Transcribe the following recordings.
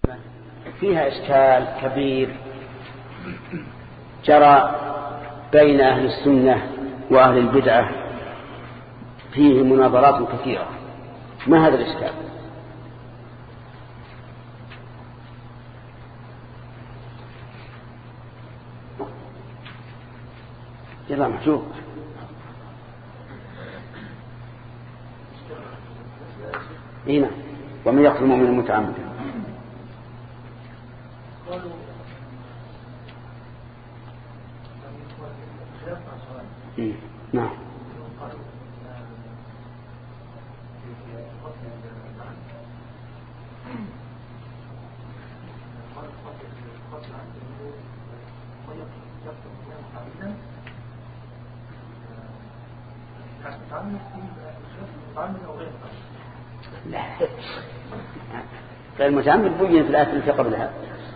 فيها إشكال كبير جرى بين أهل السنة وأهل البدعة، فيه مناظرات كثيرة. ما هذا الإشكال؟ يلا محجوب. هنا ومن يقتل مؤمنا متعمدا. نعم. لا غير متعمد بين في الآية التي قبلها.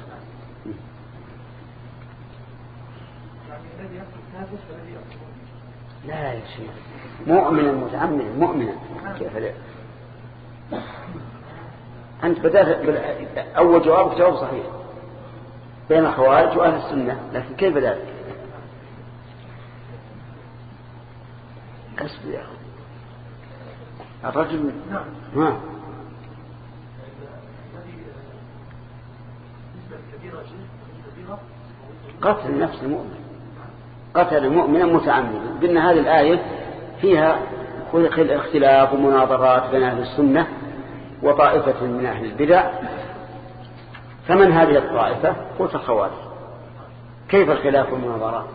لا يا شيخ، مؤمنا متعمدا مؤمنا كيف لا؟ أنت بدأت أول جواب صحيح بين الخوارج وأهل السنة، لكن كيف بدأت؟ أصبر يا أخي الرجل. ها قتل النفس المؤمن، قتل مؤمنا متعمدا. قلنا هذه الآية فيها اختلاف ومناظرات بين أهل السنة وطائفة من أهل البدع. فمن هذه الطائفة؟ قلت الخوارج. كيف الخلاف والمناظرات؟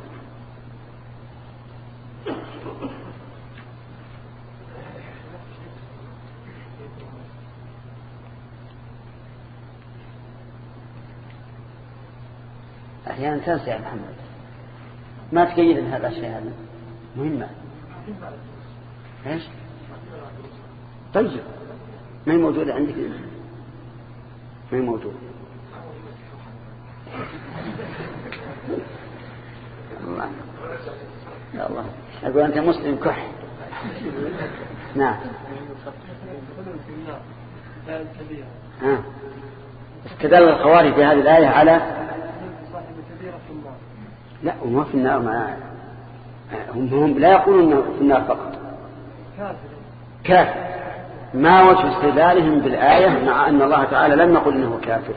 أحيانا تنسى يا محمد، ما تقيد ان هذا الشيء هذا مهمة. ايش؟ طيب ما هي موجودة عندك؟ ما هي موجودة. الله يا الله، أقول أنت مسلم كح. نعم. استدل الخوارج في هذه الآية على لا هم في النار، هم لا يقولون في النار فقط، كافر. ما وجه استدلالهم بالآية مع أن الله تعالى لم يقل إنه كافر؟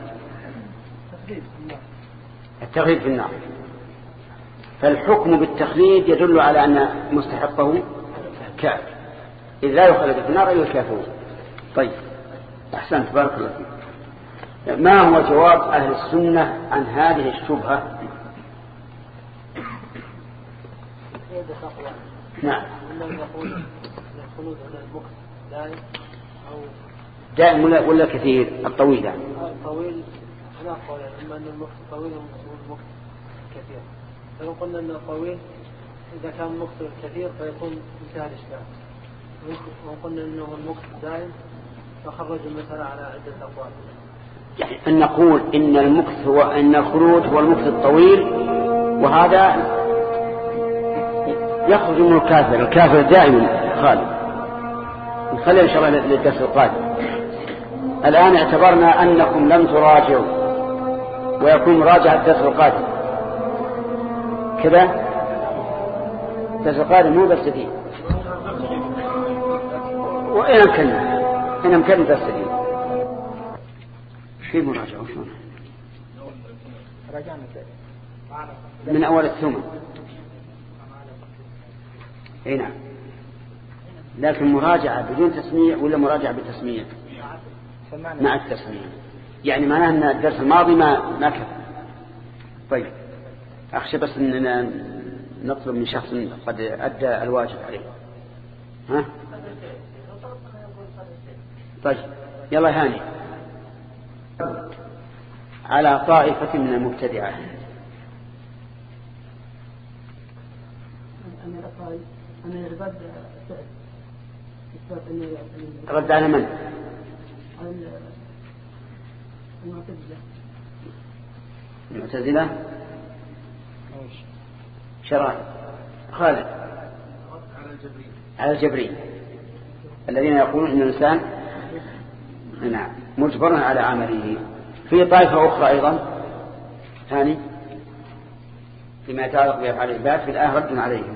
التغيير في النار. فالحكم بالتخليد يدل على أن مستحقه كافر، إذ لا يخلد في النار إلا الكافرون. طيب أحسنت، بارك الله فيك. ما هو جواب أهل السنة عن هذه الشبهة؟ نعم. الخلود على المكث دائم أو دائم ولا كثير؟ الطويل يعني. الطويل لا قول، إما أن المكث طويل والمكث كثير. فلو قلنا أن الطويل إذا كان المكث كثير فيكون انتهى الإشكال، وقلنا أنه المكث دائم فخرج المسألة على عدة أقوال. يعني أن نقول إن المكث وأن الخلود هو المكث الطويل، وهذا يخرج منه الكافر. الكافر دائما خالد. نخلي إن شاء الله للدرس القادم. الآن اعتبرنا أنكم لم تراجعوا، ويكون مراجعة الدرس القادم كذا. الدرس القادم مو درس جديد، وإن أمكن درس جديد. في مراجعة شلون؟ من أول الثمن. اي نعم، لكن مراجعة بدون تسميع ولا مراجعة بتسميع؟ مع التسميع، يعني معناه أن الدرس الماضي ما كفى. طيب أخشى بس أننا نطلب من شخص قد أدى الواجب عليه. ها؟ طيب يلا هاني. على طائفة من المبتدعة. أنا رد على من؟ المعتزلة. شرائع خالد على الجبرية الذين يقولون إن الإنسان نعم مجبر على عمله. في طائفة أخرى أيضا ثاني فيما يتعلق بأفعال العباد في الآية رد عليهم.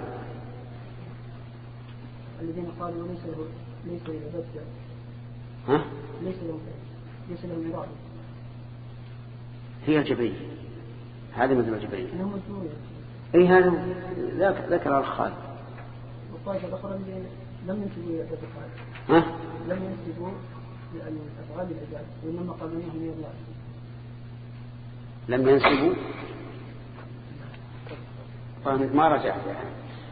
الذين قالوا ليس للعباد ها؟ ليس لهم إرادة. هي الجبرية، هذه مثل الجبرية. أي هذا ذكر الخالق. والطائفة الأخرى لم ينسبوا إلى الأفعال. ها؟ لم ينسبوا لأفعال العباد وإنما قالوا إنهم الله. لم ينسبوا. فهمت ما رجعت يعني.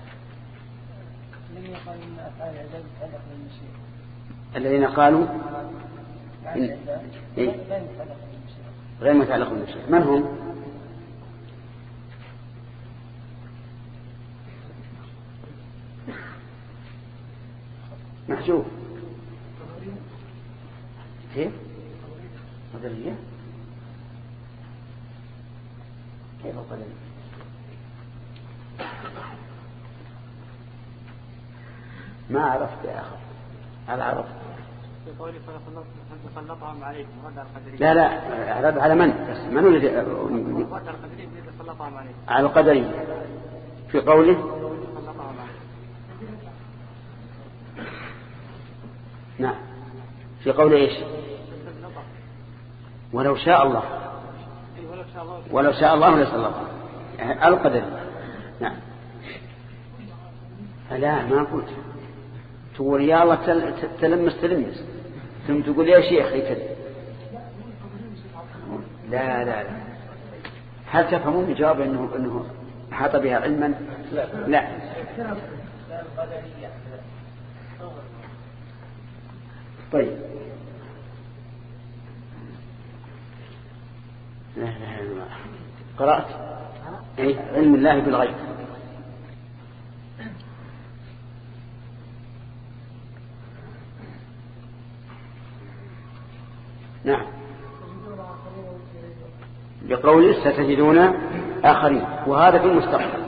لم يقالوا إن أفعال العباد تتعلق بالمشيئة. الذين قالوا إيه؟ غير متعلق بالمشيئة. من هم؟ محجوب. كيف؟ قدرية؟ كيف القدرية؟ ما عرفت يا أخي. هل عرفت؟ فسلطهم عليكم رد القدرية. لا رد على من؟ بس من الذي رد القدرية سلطهم عليكم. على القدرية في قوله سلطهم عليكم. نعم في قوله ايش؟ ولو شاء الله لسلطهم يعني القدرية. نعم. لا ما قلت تقول يا الله تلمس ثم تقول يا شيخ كذا. لا هل تفهمون الجواب انه حاط بها علما؟ لا. طيب قرأت علم الله بالغيب. نعم بقول ستجدون آخرين وهذا في المستقبل.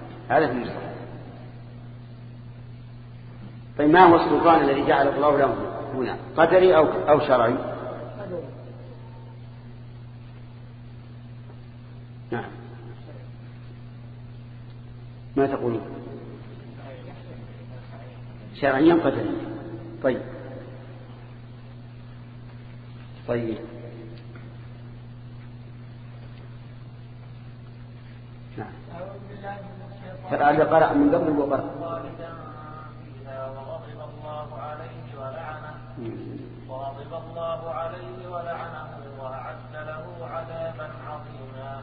طيب ما هو السلطان الذي جعل الله له هنا قدري أو شرعي؟ نعم ما تقولون؟ شرعيا قدري. طيب نعم ترى اللي قرأ من قبل وقرأ وغضب الله عليه ولعنه وأعد له عذابا عظيما.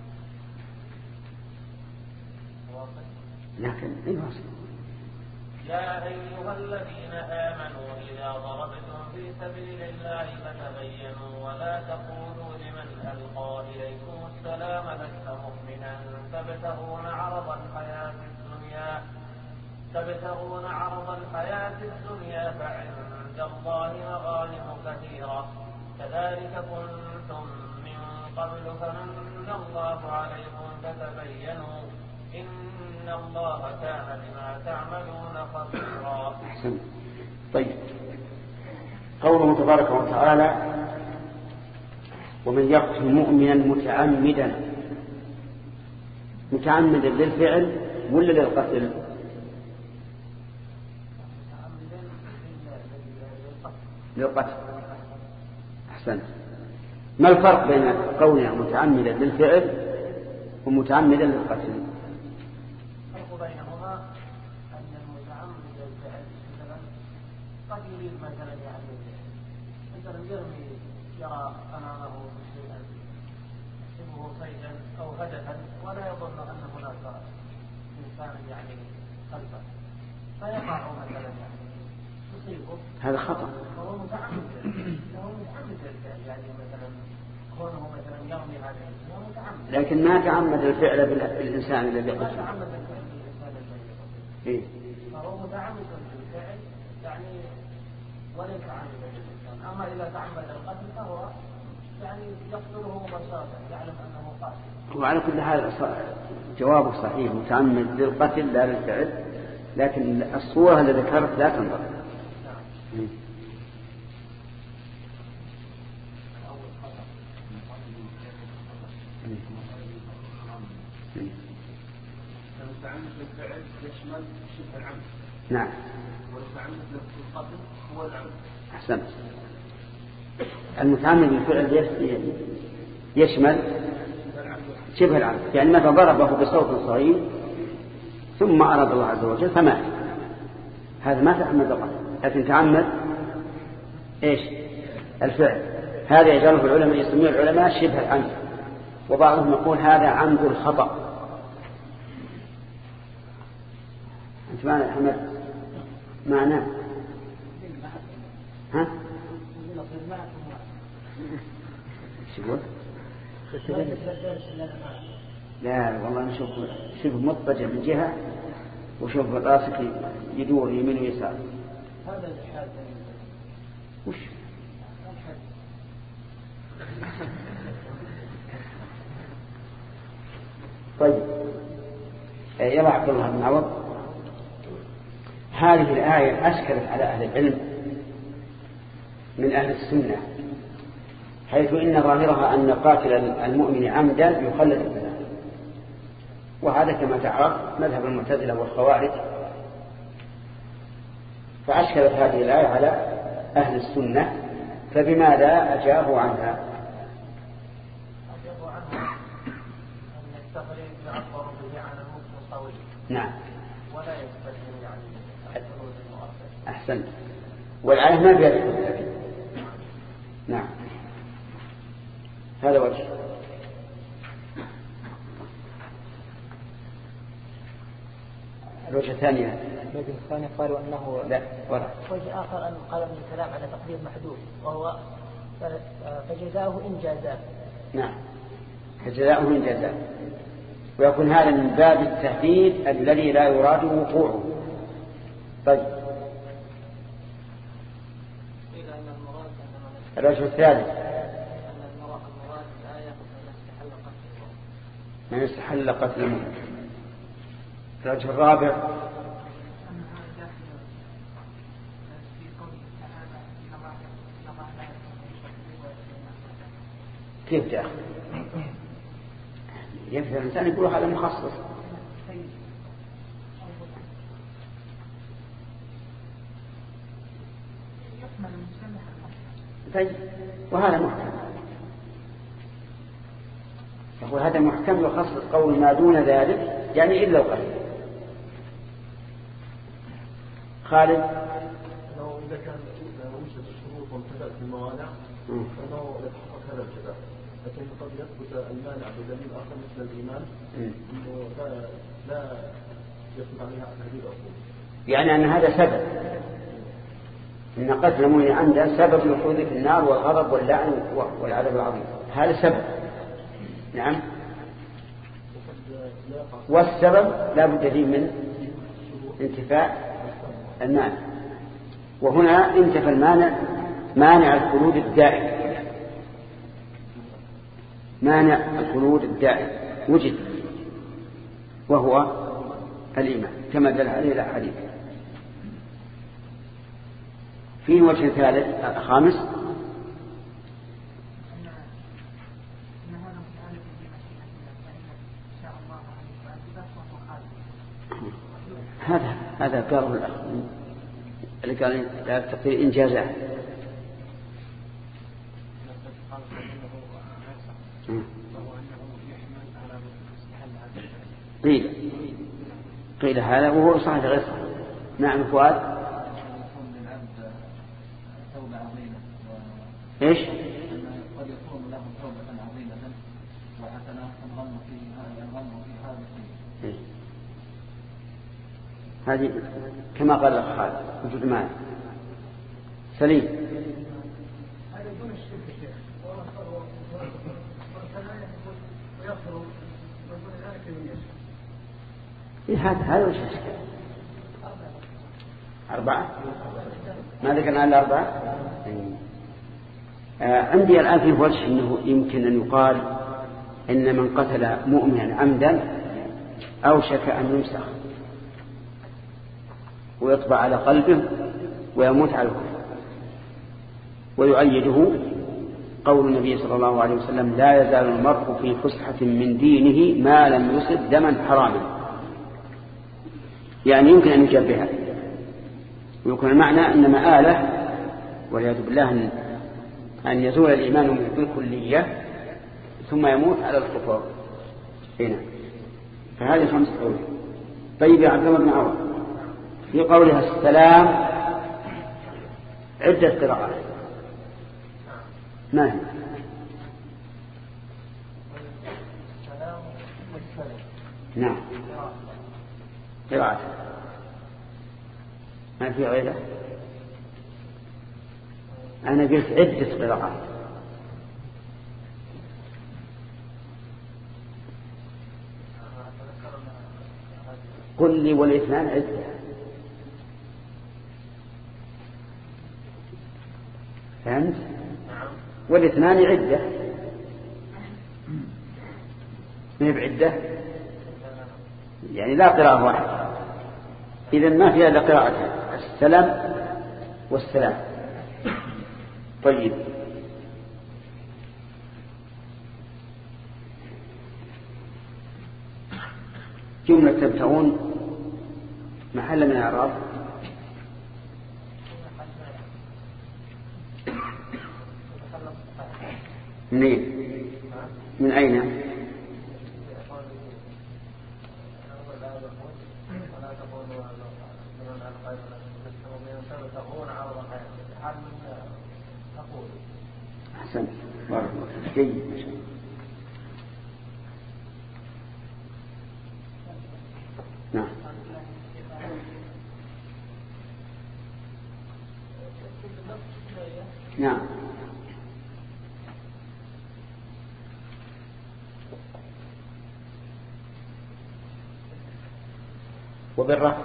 لكن يا أيها الذين آمنوا إذا ضربتم في سبيل الله فتبينوا ولا تقولوا لمن ألقى إليكم السلام لست مؤمنا تبتغون عرض الحياة الدنيا فعند الله مغانم كثيرة كذلك كنتم من قبل فمن الله عليكم فتبينوا إن الله كان بما تعملون خبيرا. أحسن. طيب قوله تبارك وتعالى ومن يقتل مؤمنا متعمدا للفعل ولا للقتل؟ للقتل. أحسن. ما الفرق بين قولنا متعمدا للفعل ومتعمدا للقتل؟ الفرق بينهما أن المتعمد للفعل قد يريد مثلا يرى أمامه شيئا يحسبه صيدا أو هدفا ولا يظن أن هناك إنسان خلفه فيقع مثلا يصيبه. هذا خطأ. هو متعمد للفعل مثلا كونه مثلا يرمي هذا الإنسان متعمد. لكن ما تعمد الفعل بالإنسان الذي قتله. ما تعمد الفعل بالإنسان الذي قتله. فهو متعمد للفعل وليس عامدا للإنسان. أما إذا تعمد القتل فهو يقتله مباشرة يعلم أنه قاتل. وعلى كل حال جوابه صحيح متعمد للقتل لا للفعل لكن الصورة اللي ذكرت لا تنظر. المتعمد بالفعل يشمل شبه العمد. نعم. والمتعمد بالقتل هو العمد. أحسنت. المتعمد بالفعل يشمل شبه العمد، يعني مثلا ضربه بصوت صغير ثم أراد الله عز وجل فمات، هذا ما تعمد القتل، لكن تعمد إيش؟ الفعل. هذا يجعله العلماء يسميه العلماء شبه العمد، وبعضهم يقول هذا عمد الخطأ. أنت معنا يا حمد؟ معنا؟ ها؟ شو؟ لا والله نشوف مضطجع من جهة وشوف راسك يدور يمين ويسار. هذا الحال. وش؟ طيب يلا عبد الله بن عوض، هذه الآية أشكلت على أهل العلم من أهل السنة، حيث إن ظاهرها أن قاتل المؤمن عمدا يخلد بالله، وهذا كما تعرف مذهب المعتزلة والخوارج، فأشكلت هذه الآية على أهل السنة، فبماذا أجابوا عنها؟ أجابوا عنها أن التقليد يعبر به عن المتصوي. نعم. ولا يستلزم يعني الخلود المؤثر. أحسنت. والآية ما فيها ذكر. نعم. هذا وجه. الوجه الثاني قالوا أنه لا ولا. وجه آخر أن قال ابن الكلام على تقدير محدود، وهو فجزاؤه إن جازاه. نعم، فجزاؤه إن جازاه، ويكون هذا من باب التهديد الذي لا يراد وقوعه. طيب الوجه الثالث من يستحل قتل المؤمن. الوجه الرابع كيف جاء؟ يفهم الإنسان يقول هذا مخصص. طيب وهذا محكم، يقول هذا محكم يخصص قول ما دون ذلك، يعني إلا القتل. خالد لو إذا كان وجد الشروط وامتلأت الموانع فإنه يتحقق هذا الجزاء، لكن قد يثبت المانع بدليل آخر مثل الإيمان إنه لا يثبت عليها هذه الأصول، يعني أن هذا سبب، إن قتل المؤمن عمدا سبب لخلوده في النار والغضب واللعن والعذاب العظيم، هذا سبب. نعم. والسبب لا بد فيه من انتفاء المانع، وهنا انتفى المانع، مانع الخلود الدائم، مانع الخلود الدائم وجد، وهو الإيمان كما دل عليه الأحاديث. في وجه ثالث خامس هذا قاله الأخ اللي قال لا تقدير إنجازات. قيل هذا وهو صحيح غير صحيح. نعم فؤاد. ايش؟ قد يكون له توبة عظيمة وحسنات الظن فيها هذا هذه كما قال الأخ خالد وجود مال سليم. هذا دون الشرك شيخ، ويغفر ويقول ذلك من يشاء. هذا وش الشيء؟ 4 ما ذكرنا إلا 4. عندي الآن في وجه أنه يمكن أن يقال إن من قتل مؤمنا عمدا أوشك أن يمسخ ويطبع على قلبه ويموت على الكفر، ويؤيده قول النبي صلى الله عليه وسلم لا يزال المرء في فسحة من دينه ما لم يصب دما حراما، يعني يمكن أن يشبهها ويكون المعنى أن مآله والعياذ بالله أن يزول الإيمان منه بالكلية ثم يموت على الكفر هنا. فهذه 5 قول. طيب يا عبد الله بن عوض في قولها السلام عدة قراءات ما هي؟ نعم قراءة ما في غيره. أنا قلت عدة قراءات. قل لي والاثنان عدة. فهمت؟ والاثنان عدة ما هي بعدة، يعني لا قراءة واحدة. إذن ما فيها إلا قراءتين السلام والسلام. طيب جملة تبتغون محل من الإعراب من أين؟ أحسنت بارك الله فيك. جيد. نعم نعم وبالرفع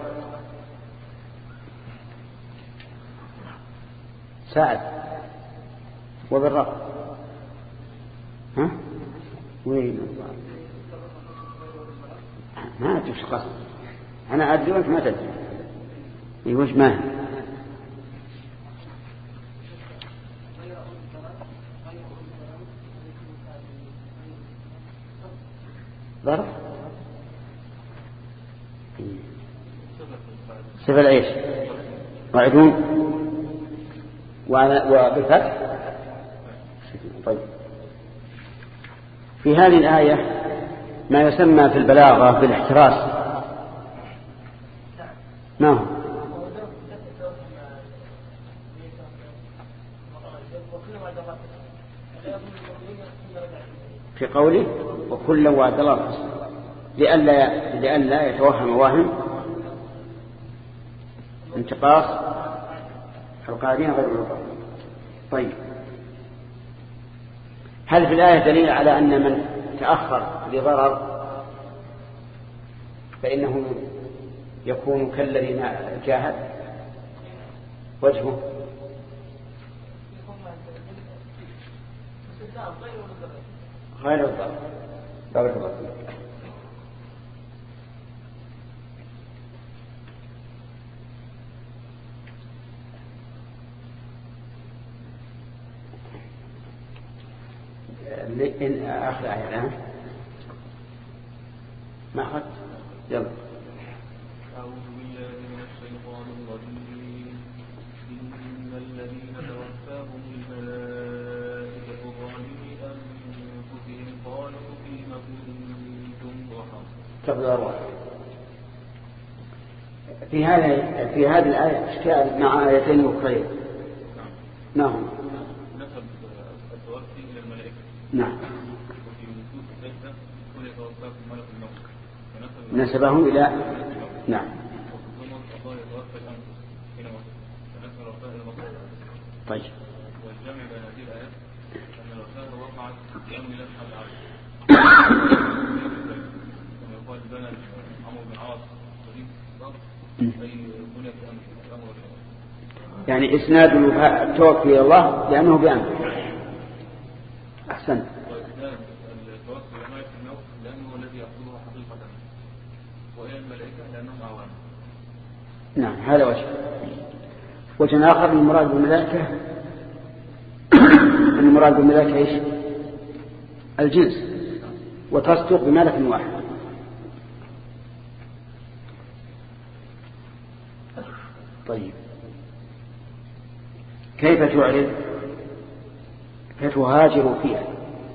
ساعد وبالرفع ها وين ما أدري وش قصد. أنا أدري وأنت ما تدري. وش ما هي؟ ظرف صفة العيش وعدون وبالفتح. طيب في هذه الآية ما يسمى في البلاغة بالاحتراس ما هو؟ في قوله وكلا وعد الله الحسنى لئلا يتوهم واهم انتقاص القاعدين غير الرقاب. طيب هل في الآية دليل على أن من تأخر لضرر فإنه يكون كالذي جاهد وجهه؟ غير الضرر. بارك الله فيك. آخر آية الآن ما أخذت يلا. أعوذ بالله من الشيطان الرجيم. إن الذين توفاهم الملائكة ظالمي أنفسهم قالوا فيما كنتم ضحى. تفضل أرواح. في هذه الآية إشكال مع آيتين أخرين. نعم. نسب التوفي إلى الملائكة. نعم. وفي نصوص السجدة قل يتوفاكم ملك الموت. نسبهم إلى نعم. طيب. والجمع بين هذه الآيات أن الوفاة وقعت كاملة على العرش. كما يقال بنى عمرو بن عاص أي بنية الأمر. يعني إسناد التوفي إلى الله لأنه بأمره. أحسنت. وإسناد التوفي إلى ملك الموت لأنه الذي يحصله حقيقة، وإلى الملائكة لأنهم أعوان. نعم هذا وجه آخر. المراد بالملائكة المراد بملك ايش؟ الجنس، وتصدق بملك واحد. طيب كيف تعرض؟ فتهاجر فيها.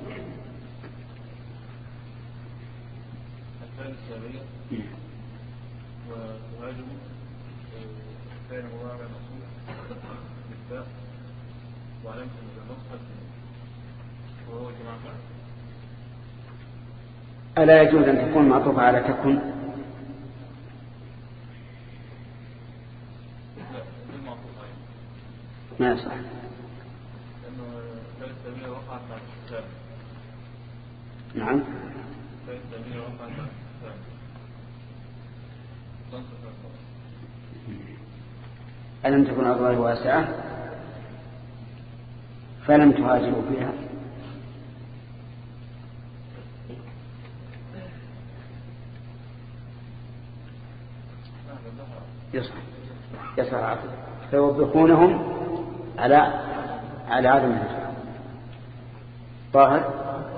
وتهاجر كان مضارع مصروف بالتاء وعلامة النصف وهو جماعة. ألا يجوز أن تكون معطوفة على تكن؟ ما يصح. لأنه لا السبيل وقعت مع الإسلام. نعم. لا السبيل وقعت مع الإسلام. ألم تكن أرض الله واسعة فلم تهاجروا فيها. يصح عقل فيوبخونهم على عدم الهجرة. طاهر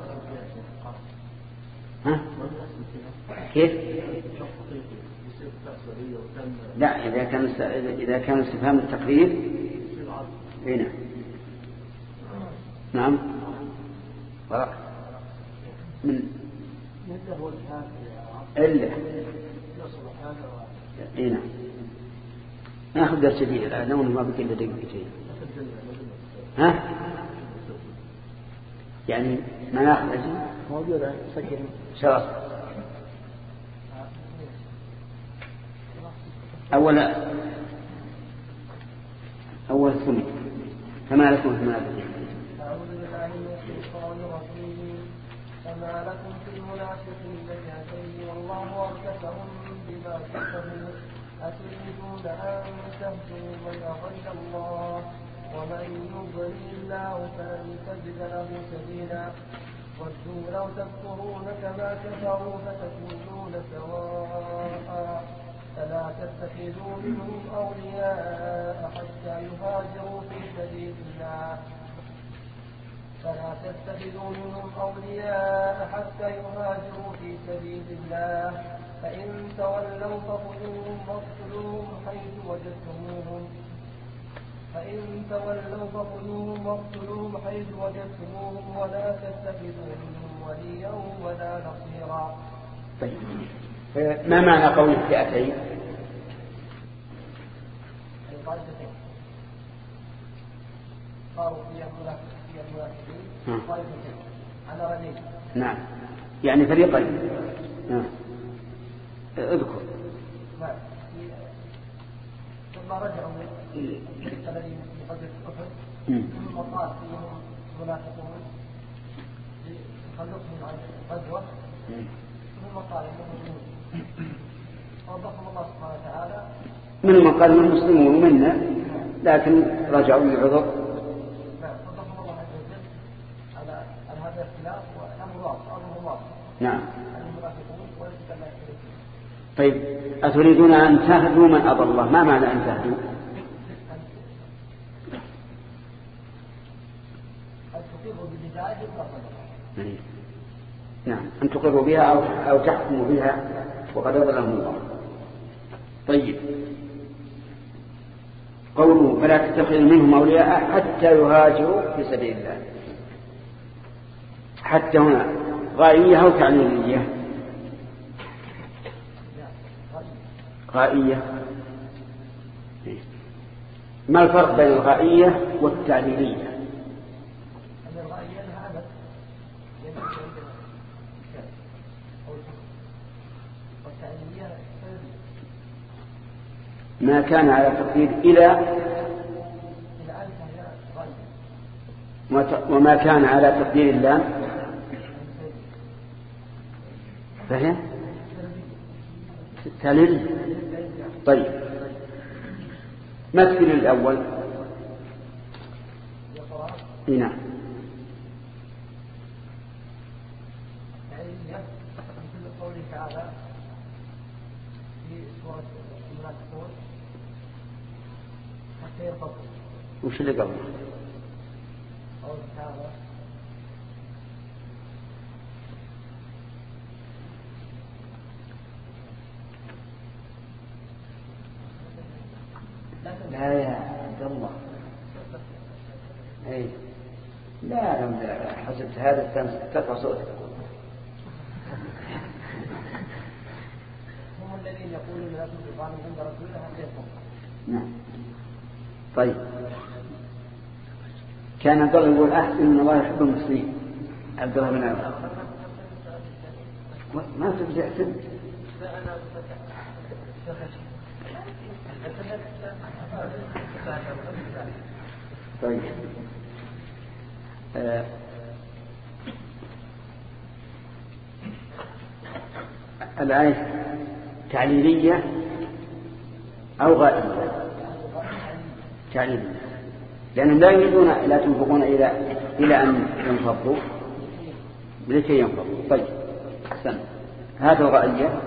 ها؟ كيف؟ لا إذا كان استفهام التقرير هنا. نعم من إلا هنا ناخذ درس جديد الآن ما بقي إلا دقيقتين. ها يعني ما ناخذ أجل موجودة سجل شرط. أول ثمن فما لكم في المنافقين. أعوذ بالله من الشيطان الرجيم. فما لكم في المنافقين فئتين والله أركسهم بما كسبوا أتريدون أن تهدوا من أضل الله ومن يضلل الله فلن تجد له سبيلا. ودوا لو تكفرون كما كفروا فتكونون سواء فلا تتخذوا منهم أولياء حتى يهاجروا في سبيل الله. فإن تولوا فخذوهم واقتلوهم حيث وجدتموهم ولا تتخذوا منهم وليا ولا نصيرا. طيب ما معنى قول الفئتين؟ قالوا في المنافقين طائفتين على رجلين. نعم يعني فريقين. نعم اذكر. ثم رجعوا الذي يقدر الكفر ثم قال فيهم منافقون لتخلصهم عن الغزوة ثم قال انهم وضحهم الله سبحانه وتعالى منهم قال من المسلمون ومنا لكن رجعوا للعذر. وضحهم الله عز وجل على هذا الاختلاف وامر الله. نعم. طيب أتريدون أن تهدوا من أضل الله؟ ما معنى أن تهدوا؟ نعم أن تقروا بها أو تحكموا بها وقد أضلهم الله. طيب قوله فلا تتخذوا منهم أولياء حتى يهاجروا في سبيل الله. حتى هنا غائية أو تعليلية؟ غائية. ما الفرق بين الغائية والتعليلية؟ ما كان على تقدير إلى وما كان على تقدير اللام فهي تعليل. طيب مثل الأول. نعم مثل قوله تعالى في سورة المنافقون حتى يرتضوا. وش اللي قبله؟ لا يا عبد الله، اي لا حسبت هذا ترفع صوتك. هم الذين يقولون لا تنفقوا عند رسول الله حتى يقوم. نعم. طيب، كان عبد الله يقول أحسن إن الله يحب المسلمين. عبد الله بن عمر ما تبدأ سن. طيب، الآية تعليلية أو غائبة؟ تعليلية، لأنهم لا يريدون لا تنفقون إلى أن ينفضوا لكي ينفضوا. طيب، أحسن. هذا الغائية،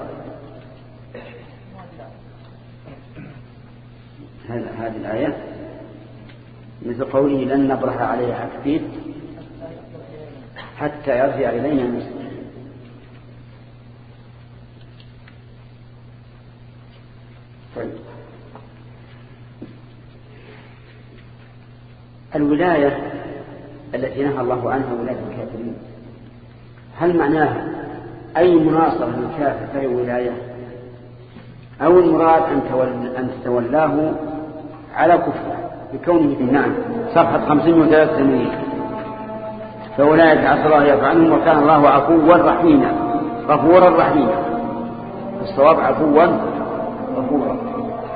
هذه الآية مثل قوله لن نبرح عليه عاكفين حتى يرجع إلينا المسلمين. طيب، الولاية التي نهى الله عنها ولاية الكافرين، هل معناها أي مناصرة للكافر فهي ولاية، أو المراد أن تتولاه على كفره بكونه؟ نعم، صفحة 583. فولاية عسى الله يفعلهم وكان الله عفوا رحيما غفورا رحيما. الصواب عفوا غفورا.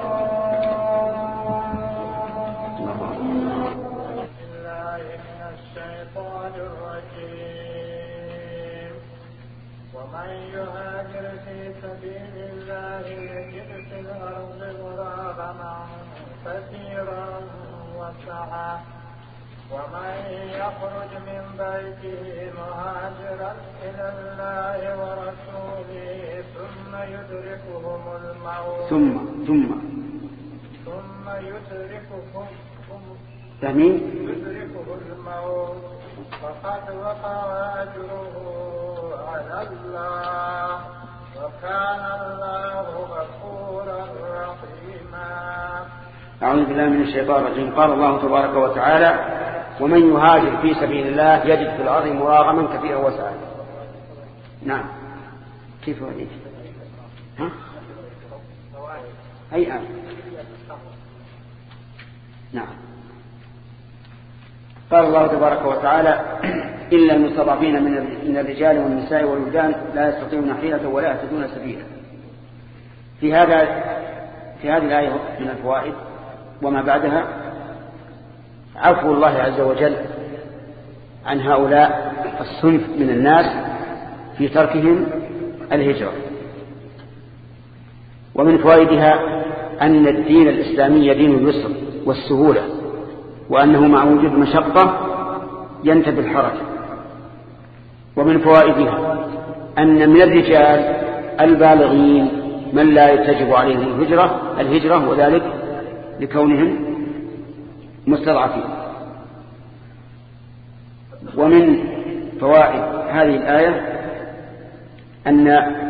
ومن يهاجر في سبيل الله يجد في الأرض مراغما كثيرا وسعة ومن يخرج من بيته مهاجرا إلى الله ورسوله ثم يدركه الموت فقد وقع أجره على الله وكان الله غفورا رحيما. أعوذ بالله من الشيطان الرجيم. قال الله تبارك وتعالى ومن يهاجر في سبيل الله يجد في الأرض مراغما كثيرا وسعا. نعم، كيف هو يجد؟ ها؟ أي آية؟ نعم. قال الله تبارك وتعالى إلا المستضعفين من الرجال والنساء والولدان لا يستطيعون حيلة ولا يهتدون سبيلا. في هذه الآية من الفوائد وما بعدها عفو الله عز وجل عن هؤلاء الصنف من الناس في تركهم الهجرة. ومن فوائدها أن الدين الإسلامي دين اليسر والسهولة، وأنه مع وجود مشقة ينتبه الحرج. ومن فوائدها أن من الرجال البالغين من لا تجب عليه الهجرة وذلك لكونهم مستضعفين. ومن فوائد هذه الآية أن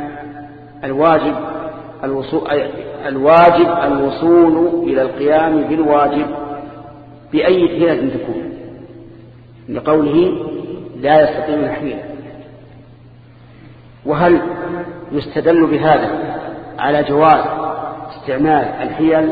الواجب الوصول إلى القيام بالواجب بأي حيلة تكون، لقوله لا يستطيع الحيلة. وهل يستدل بهذا على جواز استعمال الحيل؟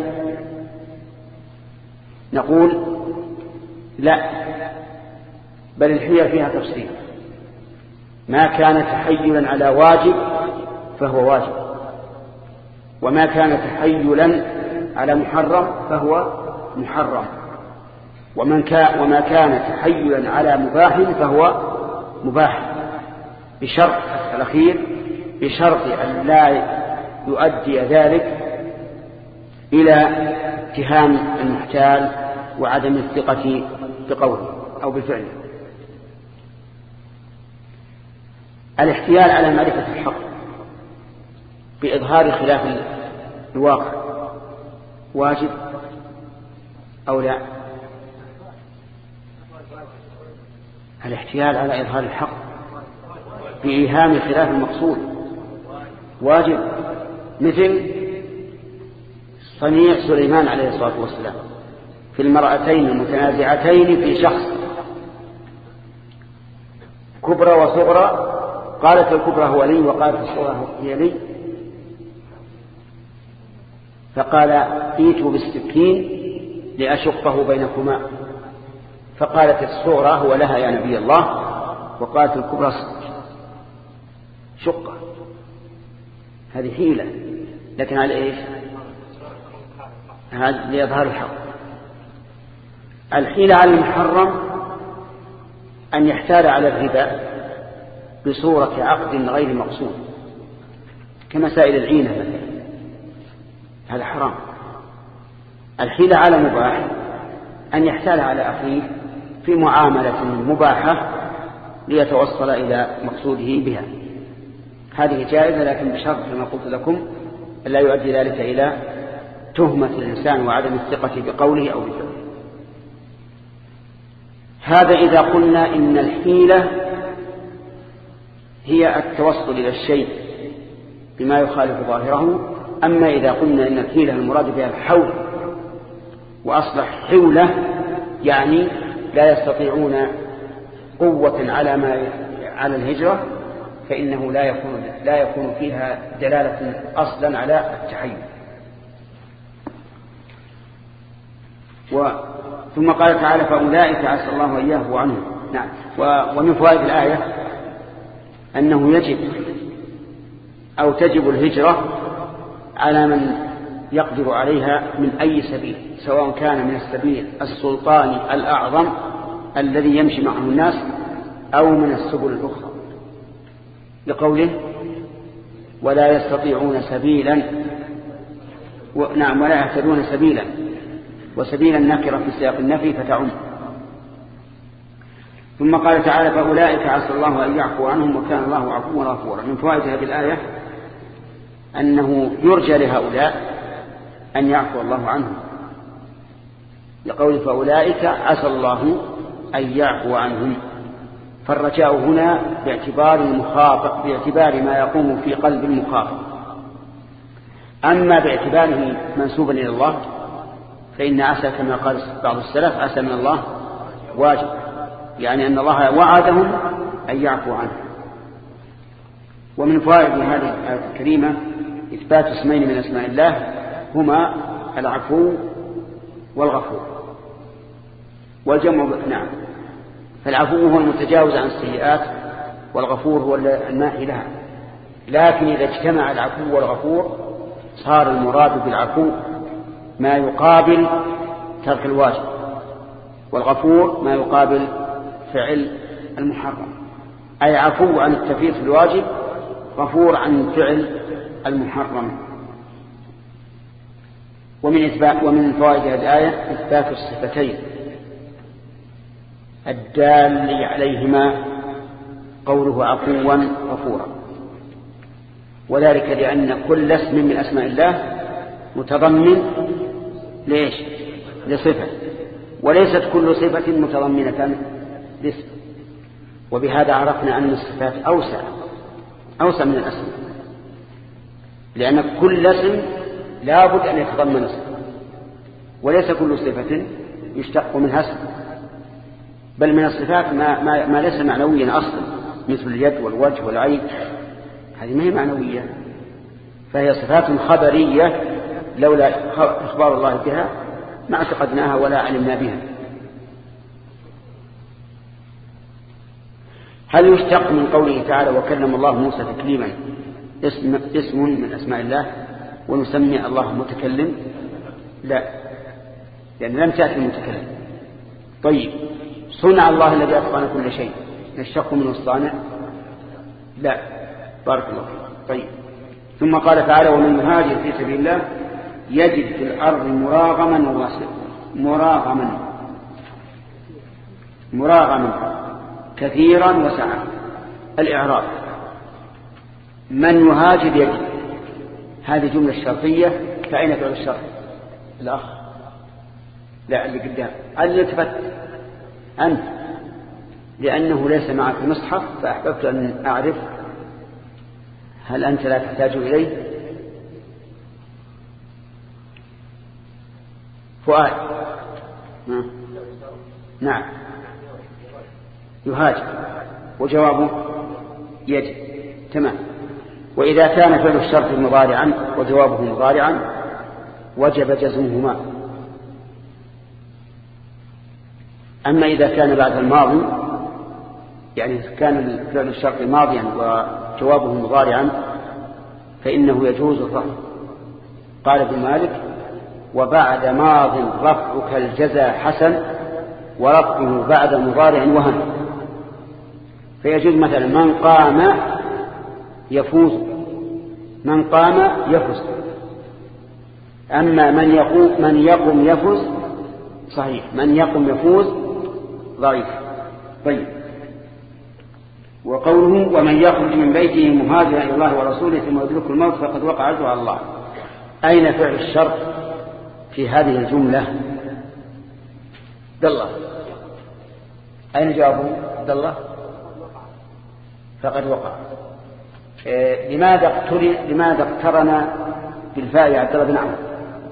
نقول لا، بل الحيل فيها تفصيل. ما كان تحيلا على واجب فهو واجب، وما كان تحيلا على محرم فهو محرم، وما كان تحيلا على مباح فهو مباح، بشرط الأخير بشرط أن لا يؤدي ذلك إلى اتهام المحتال وعدم الثقة بقوله أو بفعله. الاحتيال على معرفة الحق بإظهار خلاف الواقع واجب أو لا؟ الاحتيال على إظهار الحق بإيهام خلاف المقصود واجب، مثل صنيع سليمان عليه الصلاة والسلام في المرأتين المتنازعتين في شخص، كبرى وصغرى، قالت الكبرى هو لي وقالت الصغرى هي لي، فقال ائتوا بالسكين لأشقه بينكما، فقالت الصغرى هو لها يا نبي الله، وقالت الكبرى شقة. هذه حيلة، لكن على ايش؟ هذا ليظهر الحق. الحيلة على المحرم أن يحتال على الربا بصورة عقد غير مقصود كمسائل العينة مثلا، هذا حرام. الحيلة على مباح أن يحتال على أخيه في معاملة مباحة ليتوصل إلى مقصوده بها، هذه جائزة، لكن بشرط كما قلت لكم لا يؤدي ذلك إلى تهمة الإنسان وعدم الثقة بقوله أو بفعله. هذا إذا قلنا إن الحيلة هي التوصل إلى الشيء بما يخالف ظاهره. أما إذا قلنا إن الحيلة المراد بها الحول، وأصلح حولة يعني لا يستطيعون قوة على الهجرة، فإنه لا يكون فيها دلالة أصلا على التحيل. ثم قال تعالى فأولئك عسى الله أن يعفو عنهم. نعم. ومن فوائد الآية أنه تجب الهجرة على من يقدر عليها من أي سبيل، سواء كان من السبيل السلطاني الأعظم الذي يمشي معه الناس أو من السبل الأخرى، لقوله ولا يستطيعون سبيلا، نعم، ولا يهتدون سبيلا، وسبيلا نكرة في سياق النفي فتعم. ثم قال تعالى فأولئك عسى الله أن يعفو عنهم وكان الله عفوا غفورا. من فوائد هذه الآية أنه يرجى لهؤلاء أن يعفو الله عنهم، لقول فأولئك عسى الله أن يعفو عنهم، فالرجاء هنا باعتبار المخاطب، باعتبار ما يقوم في قلب المخاطب. أما باعتباره منسوبا إلى الله فإن عسى كما قال بعض السلف عسى من الله واجب، يعني أن الله وعدهم أن يعفو عنه. ومن فوائد هذه الآية الكريمة إثبات اسمين من أسماء الله هما العفو والغفور والجمع. نعم، فالعفو هو المتجاوز عن السيئات، والغفور هو الماحي لها. لكن إذا اجتمع العفو والغفور صار المراد بالعفو ما يقابل ترك الواجب، والغفور ما يقابل فعل المحرم، أي عفو عن التفريط في الواجب، غفور عن فعل المحرم. ومن فوائد هذه الآية إثبات الصفتين الدال عليهما قوله عفوا غفورا، وذلك لأن كل اسم من أسماء الله متضمن ليش؟ لصفة، وليست كل صفة متضمنة لاسم. وبهذا عرفنا أن الصفات أوسع من الأسم، لأن كل اسم لا بد أن يتضمن صفة، وليس كل صفة يشتق منها اسم، بل من الصفات ما ليس معنويا أصلا، مثل اليد والوجه والعين، هذه ما هي معنوية، فهي صفات خبرية لولا إخبار الله بها ما اعتقدناها ولا علمنا بها. هل يشتق من قوله تعالى وكلم الله موسى تكليما اسم من أسماء الله ونسمي الله متكلم؟ لا، لأن لم تأتي المتكلم. طيب، صنع الله الذي أتقن كل شيء يشتق منه الصانع؟ لا، بارك الله فيك. طيب، ثم قال تعالى ومن يهاجر في سبيل الله يجد في الأرض مراغما كثيرا وسعة. الإعراب من يهاجر يجد، هذه جملة شرطية، فأين فعل الشرط؟ الأخ لا، اللي قدام اللي تفت أنت لأنه ليس معك مصحف فأحببت أن أعرف هل أنت لا تحتاج إليه. فؤاد. نعم يهاجر وجوابه يجب. تمام. وإذا كان فعل الشرط مضارعا وجوابه مضارعا وجب جزمهما. أما إذا كان بعد الماضي يعني كان فعل الشرط ماضيا وجوابه مضارعا فإنه يجوز الرفع. قال ابن مالك وبعد ماض رفعك الجزاء حسن ورفعه بعد مضارع وهن. فيجوز مثلا من قام يفوز، من قام يفوز. أما من يقوم يفوز صحيح، من يقوم يفوز ضعيف. طيب. وقوله ومن يخرج من بيته مهاجرا إلى الله ورسوله ثم يدركه الموت فقد وقع أجره على الله. أين فعل الشرط في هذه الجملة؟ عبد الله. أين جوابه عبد الله؟ فقد وقع. لماذا اقترن بالفاء يا عبد الله بن عمرو؟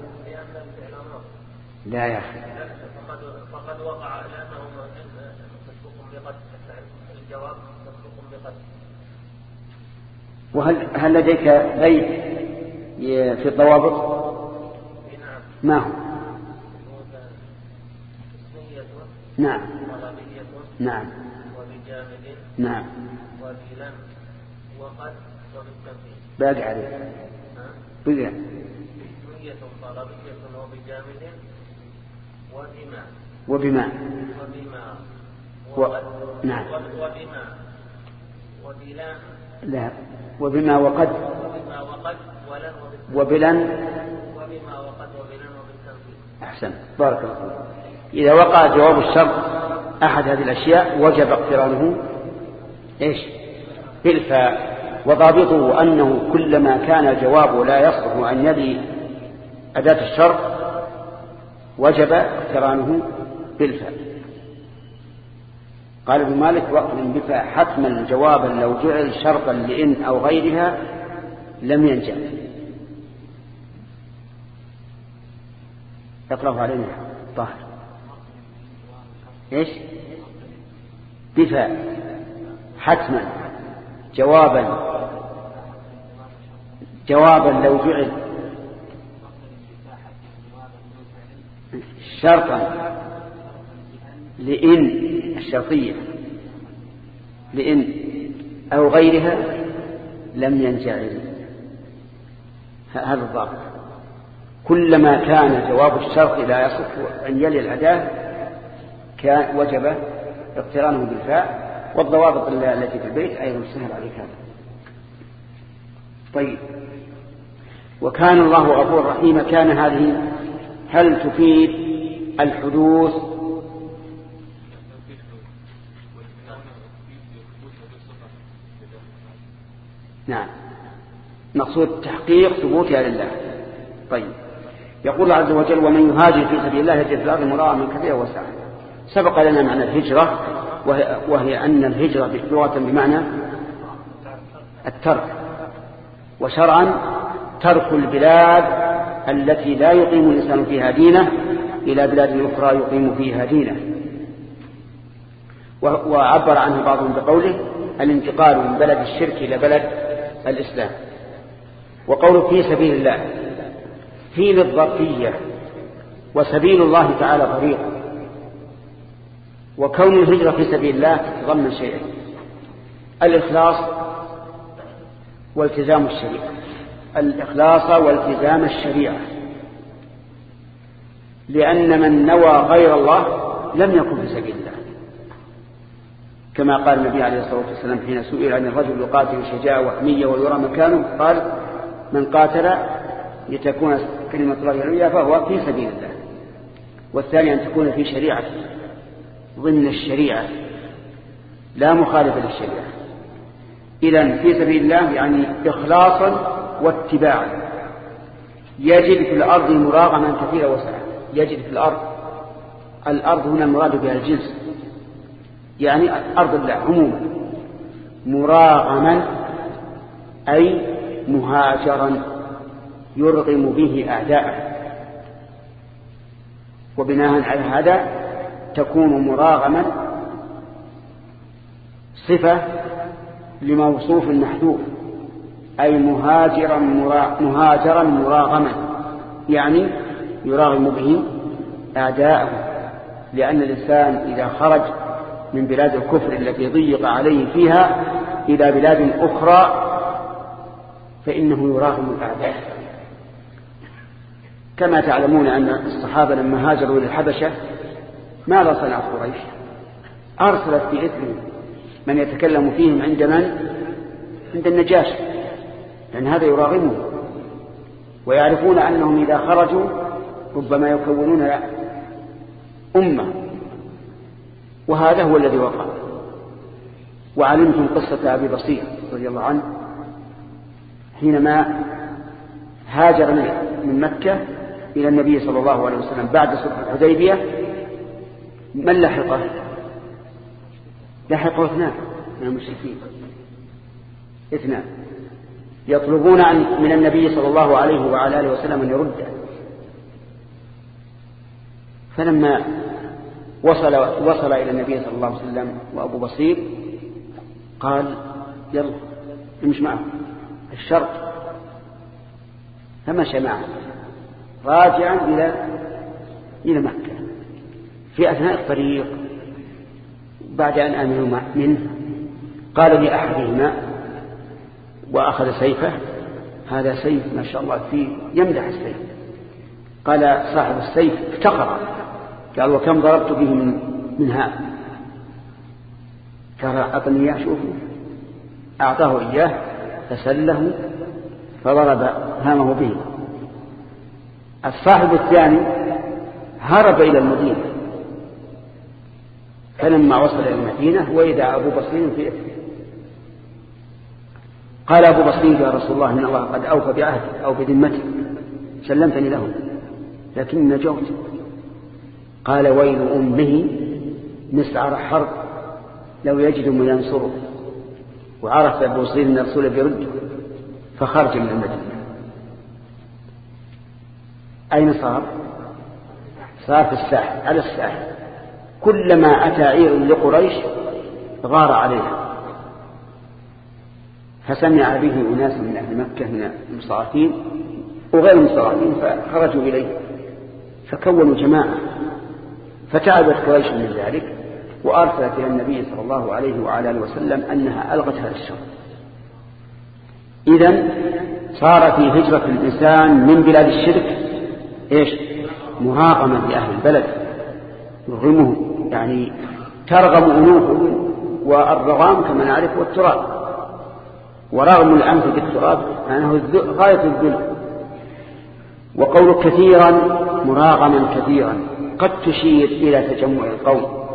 لا يا أخي فقد وقع لأنه مسبوق بقد. الجواب مسبوق بقد. وهل لديك بيت في الضوابط؟ ما هو؟ نعم نعم نعم وبلن وقد وبالتنفيذ. باقي عليك بقى اسمية طلبية وبجامد وبما وبما وقد. نعم وبما وبلن. لا وبما وقد ولن وبلن وبما وقد وبلن وبالتنفيذ. أحسن بارك الله فيك. إذا وقع جواب الشرط أحد هذه الأشياء وجب اقترانه إيش؟ بالفاء. وضابطه أنه كلما كان الجواب لا يصلح أن يلي أداة الشرط وجب اقترانه بالفاء. قال ابن مالك واقرن بفاء حتما جوابا لو جعل شرطا لإن أو غيرها لم ينجح. اقرأه علينا طاهر. ايش؟ بفاء حتما جوابا لو جعل شرطا لإن الشرطية لإن أو غيرها لم ينجعل. هذا الضابط. كلما كان جواب الشرط لا يصح أن يلي الأداة كان وجب اقترانه بالفاء. والضوابط التي في البيت أيضا سهل عليك هذا. طيب. وكان الله غفورا رحيما. كان هذه هل تفيد الحدوث؟ نعم مقصود تحقيق ثبوتها لله. طيب. يقول الله عز وجل ومن يهاجر في سبيل الله يجد في الأرض مراغما كثيرا وسعا. سبق لنا معنى الهجرة وهي أن الهجرة لغة بمعنى الترك، وشرعا ترك البلاد التي لا يقيم الإنسان فيها دينه إلى بلاد أخرى يقيم فيها دينه. وعبر عنه بعضهم بقوله الانتقال من بلد الشرك إلى بلد الإسلام. وقوله في سبيل الله في للظرفية، وسبيل الله تعالى طريق. وكون الهجرة في سبيل الله تتضمن شيئين: الإخلاص والتزام الشريعة. الإخلاص والتزام الشريعة، لأن من نوى غير الله لم يكن في سبيل الله، كما قال النبي عليه الصلاة والسلام حين سئل عن الرجل يقاتل شجاعة وحمية ويرى مكانه قال من قاتل لتكون كلمة الله العليا فهو في سبيل الله. والثاني أن تكون في شريعة ضمن الشريعة لا مخالفة للشريعة. إذن في سبيل الله يعني إخلاصا واتباعا. يجد في الأرض مراغما كثيرا وسعا. يجد في الأرض هنا المراد بها الجنس، يعني أرض الله عموما، مراغما أي مهاجرا يرغم به أعداءه. وبناء على هذا تكون مراغما صفة لموصوف محذوف، أي مهاجرا مراغما، يعني يراغم به أعداءه. لأن الإنسان إذا خرج من بلاد الكفر التي ضيق عليه فيها إلى بلاد أخرى فإنه يراغم الأعداء. كما تعلمون أن الصحابة لما هاجروا إلى الحبشة ماذا صنعت قريش؟ أرسلت بإثم من يتكلم فيهم عند النجاشي، لأن هذا يراغمهم، ويعرفون أنهم إذا خرجوا ربما يكونون أمة، وهذا هو الذي وقع. وعلمتم قصة أبي بصير رضي الله عنه حينما هاجر من مكة إلى النبي صلى الله عليه وسلم بعد صلح الحديبية. من لحقه؟ لحقه 2 من المشركين، 2 يطلبون من النبي صلى الله عليه وعلى آله وسلم أن يرده. فلما وصل إلى النبي صلى الله عليه وسلم وأبو بصير قال يلا امش معه الشرط، فمشى معه راجعا إلى مكة. في أثناء الطريق بعد أن آمنوا منه قال لأحدهما وأخذ سيفه، هذا سيف ما شاء الله فيه يمدح السيف. قال صاحب السيف افتقر، قال وكم ضربت به من هذا؟ ترى أعطني إياه شوفوا. أعطاه إياه فسله فضرب هامه به. الصاحب الثاني هرب إلى المدينة، فلما وصل إلى المدينة وإذا أبو بصير في إثمه. قال أبو بصير يا رسول الله إن الله قد أوفى بعهدي أو بذمتي سلمتني له لكن نجوت. قال ويل أمه مسعر حرب لو يجد من ينصره. وعرف أبو بصير أن الرسول بيرده فخرج من المدينة. أين صار؟ صار في الساحل، على الساحل. كلما أتى عير لقريش غار عليها، فسمع به أناس من أهل مكة من المستضعفين وغير المستضعفين فخرجوا إليه فكونوا جماعة، فتعبت قريش من ذلك وأرسلت إلى النبي صلى الله عليه وعلى آله وسلم أنها ألغت هذا الشر. إذن صار في هجرة الإنسان من بلاد الشرك مراغمة لأهل البلد، يرغمه يعني ترغم أنوفه، والرغام كما نعرف والتراب، ورغم الأنف بالتراب أنه غاية الذل. وقول كثيرا مراغما كثيرا قد تشير إلى تجمع القوم،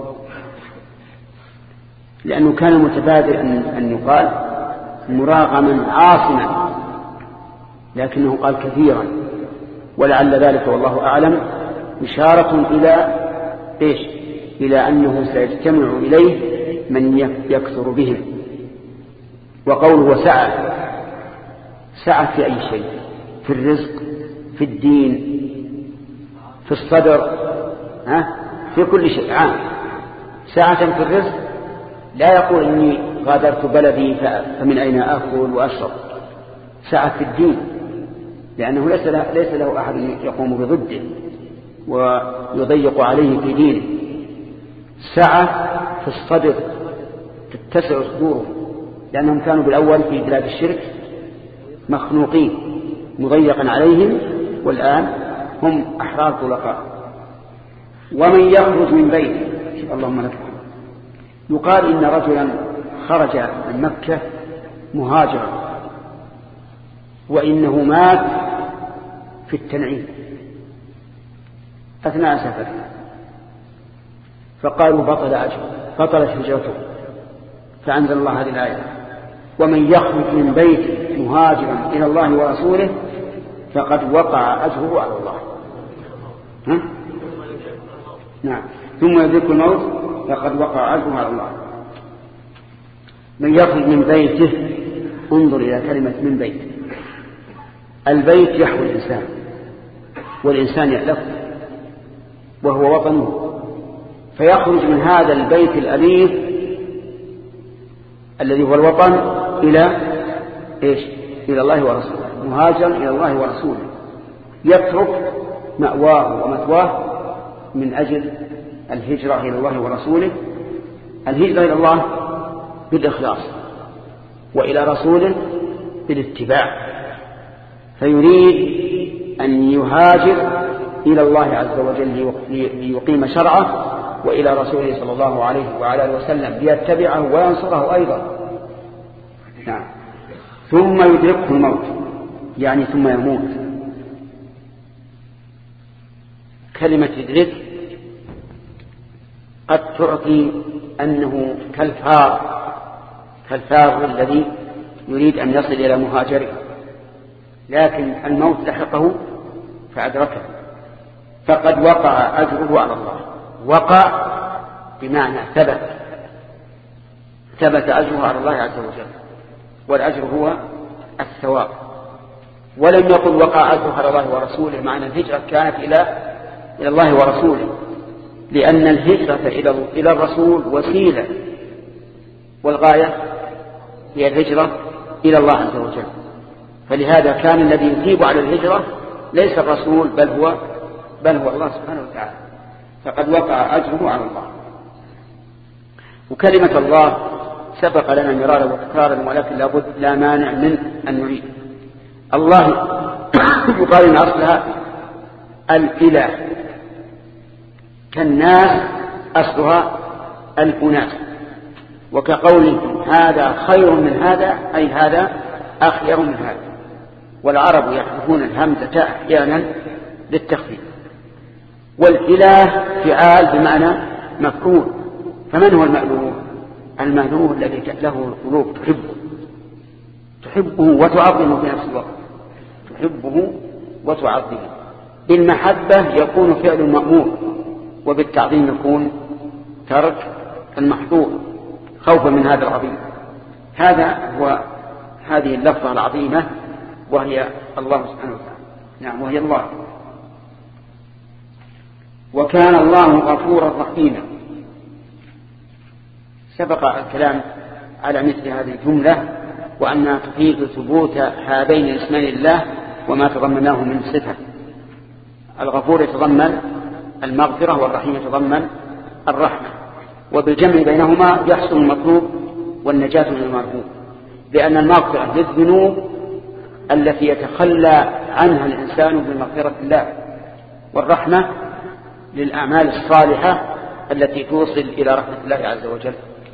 لأنه كان متبادر أن يقال مراغما عاصما، لكنه قال كثيرا، ولعل ذلك والله أعلم إشارة إلى أنه سيجتمع إليه من يكثر بهم. وقوله سعة في أي شيء، في الرزق، في الدين، في الصدر، في كل شيء عام. سعة في الرزق لا يقول إني غادرت بلدي فمن أين أكل وأشرب. سعة في الدين لأنه ليس له أحد يقوم بضده ويضيق عليه في دينه. سعة في الصدر تتسع صدوره، لأنهم كانوا بالأول في بلاد الشرك مخنوقين مضيقا عليهم، والآن هم أحرار طلقاء. ومن يخرج من بيته، اللهم لك الحمد. يقال إن رجلا خرج من مكة مهاجرا وإنه مات في التنعيم أثناء سفره، فقالوا بطلت هجرته، فأنزل الله هذه الآية ومن يخرج من بيته مهاجرا إلى الله ورسوله فقد وقع أجره على الله. نعم، ثم يدرك الموت فقد وقع أجره على الله. من يخرج من بيته، انظر إلى كلمة من بيت. البيت يحوي الإنسان، والإنسان يألف وهو وطنه، فيخرج من هذا البيت الأليف الذي هو الوطن إلى إيش؟ إلى الله ورسوله، مهاجر إلى الله ورسوله، يترك مأواه ومثواه من أجل الهجرة إلى الله ورسوله. الهجرة إلى الله بالإخلاص، وإلى رسوله بالاتباع، فيريد أن يهاجر إلى الله عز وجل ليقيم شرعه، وإلى رسوله صلى الله عليه وعلى آله وسلم ليتبعه وينصره أيضا. نعم. ثم يدركه الموت، يعني ثم يموت. كلمة يدرك قد تعطي أنه كالفار الذي يريد أن يصل إلى مهاجره، لكن الموت لحقه فأدركه، فقد وقع أجره على الله. وقع بمعنى ثبت أجره على الله عز وجل، والأجر هو الثواب. ولم يقل وقع أجره على الله ورسوله، معنى الهجرة كانت إلى الله ورسوله، لأن الهجرة إلى الرسول وسيلة، والغاية هي الهجرة إلى الله عز وجل. فلهذا كان الذي يثيب على الهجرة ليس الرسول بل هو الله سبحانه وتعالى، فقد وقع أجره على الله. وكلمة الله سبق لنا مرارا وتكرارا، ولكن لا مانع من أن نعيد. الله يقال إن أصلها الإله، كالناس أصلها الأناس، وكقوله هذا خير من هذا أي هذا أخير من هذا. والعرب يحذفون الهمزة أحيانا للتخفيف. والإله فعال بمعنى مفعول. فمن هو المألوه؟ المألوه الذي له القلوب تحبه وتعظمه في نفس الوقت، تحبه وتعظمه. بالمحبة يكون فعل مأمور، وبالتعظيم يكون ترك المحظور خوفا من هذا العظيم. هذه اللفظة العظيمة وهي الله سبحانه وتعالى. نعم، وهي الله. وكان الله غفورا رحيما. سبق الكلام على مثل هذه الجملة، وأنها تفيد ثبوت هذين الاسمين لله وما تضمناه من صفة. الغفور يتضمن المغفرة، والرحيم يتضمن الرحمة، وبالجمع بينهما يحصل المطلوب والنجاة من المرهوب، لأن المغفرة للذنوب التي يتخلى عنها الإنسان بمغفرة الله، والرحمة للأعمال الصالحة التي توصل إلى رحمة الله عز وجل.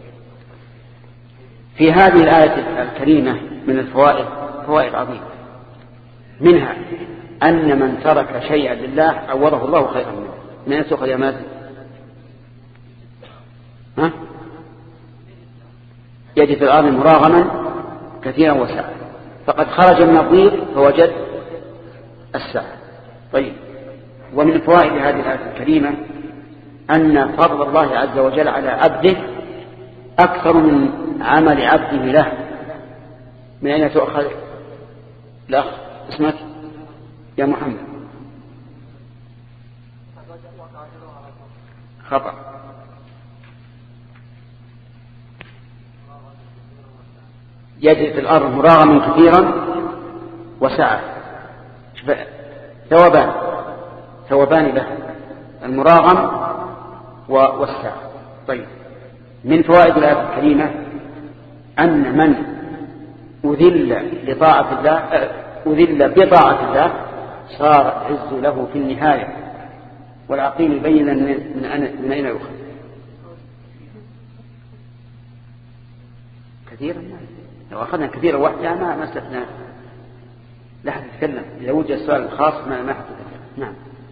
في هذه الآية الكريمة من الفوائد فوائد عظيمة، منها أن من ترك شيئا لله عوضه الله خيرا منه. من يسوق يا مازن؟ يجد في الأرض مراغما كثيرا وسعا، فقد خرج من الضيق فوجد السعة. طيب، ومن فوائد هذه الآية الكريمة أن فضل الله عز وجل على عبده أكثر من عمل عبده له. من أين تؤخذ الأخ اسمك يا محمد؟ خطأ. يجري في الأرض مراغما كثيرا وسعة. ثوبان له، المراغم والسعة. طيب، من فوائد الآية الكريمة أن من أذل بطاعة الله صار العز له في النهاية. والعقيل يبين من أين يؤخذ. كثيرا، لو أخذنا كثيرا وحدها ما استثنى، لا حد يتكلم. إذا وجد السؤال الخاص ما حد يتكلم. نعم،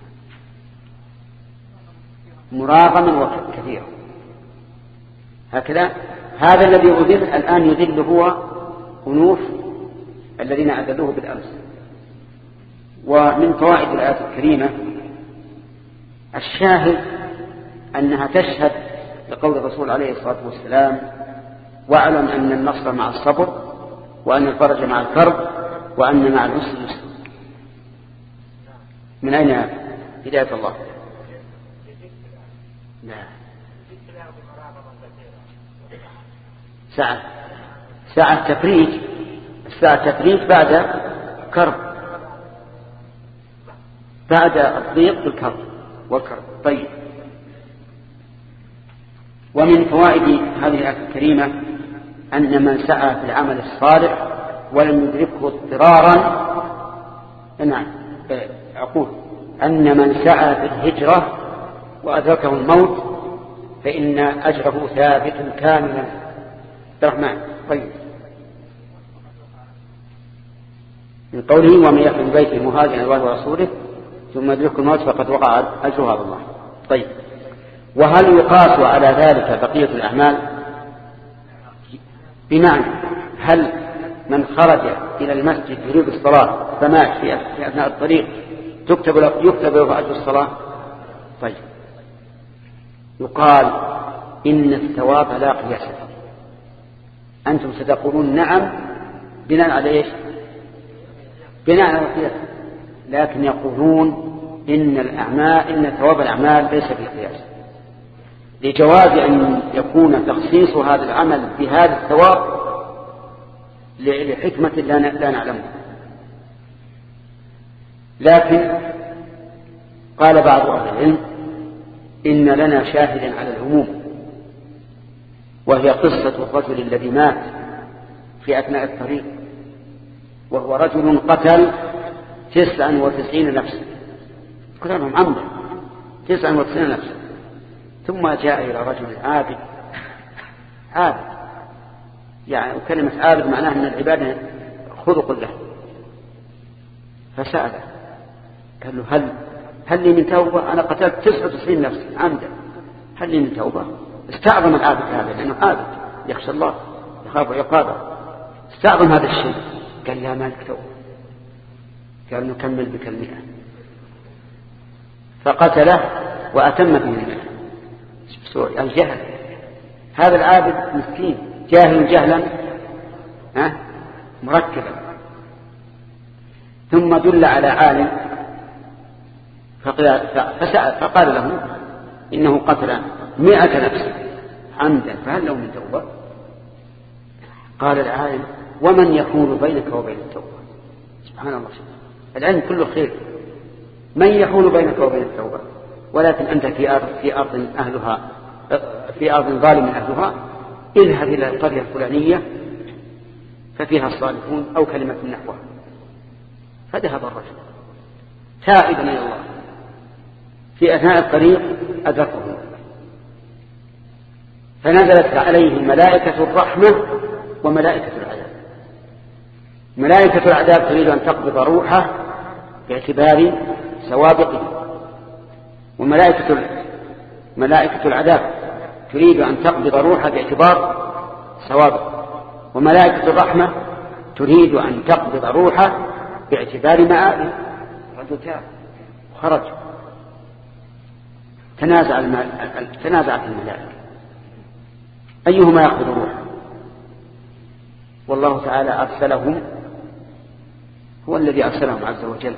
مراغما وكثيرا هكذا. هذا الذي أذل الآن يذل هو أنوف الذين أذلوه بالأمس. ومن فوائد الآية الكريمة الشاهد أنها تشهد لقول الرسول عليه الصلاة والسلام واعلم أن النصر مع الصبر، وأن الفرج مع الكرب، وأن مع العسر يسر. من أين هداية الله؟ لا. ساعة تفريج، الساعة تفريج بعد كرب، بعد الضيق بالكرب والكرب. طيب، ومن فوائد هذه الآية الكريمة أن من سعى في العمل الصالح ولم يدركه اضطرارا، أقول أن من سعى في الهجرة وأدركه الموت فإن أجره ثابت كاملا. الرحمن. طيب، من قوله ومن يخرج من بيته مهاجرا إلى الله ورسوله ثم يدركه الموت فقد وقع أجره على الله. طيب، وهل يقاس على ذلك بقية الأعمال؟ بمعنى هل من خرج إلى المسجد يريد الصلاة فمات في أثناء الطريق يكتب له أجر الصلاة؟ طيب، يقال إن الثواب لا قياس له. أنتم ستقولون نعم بناء على إيش؟ بناء على القياس، لكن يقولون إن ثواب الأعمال ليس في القياس، لجواز أن يكون تخصيص هذا العمل بهذا الثواب لحكمة لا نعلمها. لكن قال بعض أهل العلم إن لنا شاهدا على العموم، وهي قصة الرجل الذي مات في أثناء الطريق، وهو رجل قتل 99 نفسا، قتلهم عمدا 99 نفسا، ثم جاء إلى رجل عابد، يعني وكلمة عابد معناها أن العبادة خلق له، فسأله قال له هل لي من توبة؟ أنا قتلت 99 نفسا عمدا، هل لي من توبة؟ استعظم العابد هذا لأنه عابد يخشى الله يخاف عقابه، استعظم هذا الشيء، قال لا مالك توبة، قال نكمل بك 100، فقتله وأتم به 100. الجهل، هذا العابد مسكين جاهل جهلا مركبا، ثم دل على عالم فسأل فقال له إنه قتل 100 نفس عمدا فهل له من توبة؟ قال العالم ومن يحول بينك وبين التوبة؟ سبحان الله، العلم كله خير، من يحول بينك وبين التوبة؟ ولكن أنت في أرض ظالم أهلها، اذهب إلى القرية الفلانية ففيها الصالحون أو كلمة نحوها. فذهب الرجل تائبا إلى الله، في أثناء الطريق أدركه فنزلت عليه ملائكة الرحمة وملائكة العذاب. ملائكة العذاب تريد أن تقبض روحه باعتبار سوابقه، ملائكة العذاب تريد أن تقبض روحه باعتبار سوابقه، وملائكة الرحمة تريد أن تقبض روحه باعتبار مآله. رجل تاب وخرج، تنازعت الملائكة أيهما يقبض روحه، والله تعالى أرسلهم، هو الذي أرسلهم عز وجل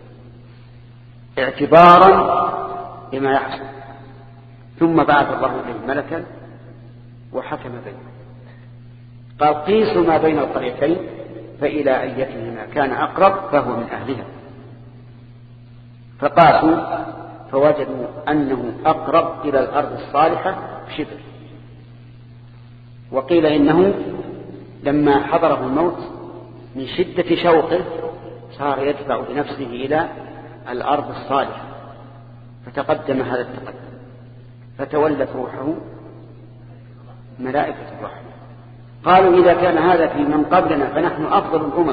اعتبارا بما يحصل، ثم بعث الله إليه ملكا وحكم بينهم، قال قيسوا ما بين القريتين فإلى أيتهما كان أقرب فهو من أهلها، فقاسوا فوجدوا أنه أقرب إلى الأرض الصالحة بشبر. وقيل إنه لما حضره الموت من شدة شوقه صار يدفع بنفسه إلى الأرض الصالحة، فتقدم هذا التقدم، فتولت روحه ملائكة الرحمة. قالوا إذا كان هذا في من قبلنا فنحن أفضل الأمم،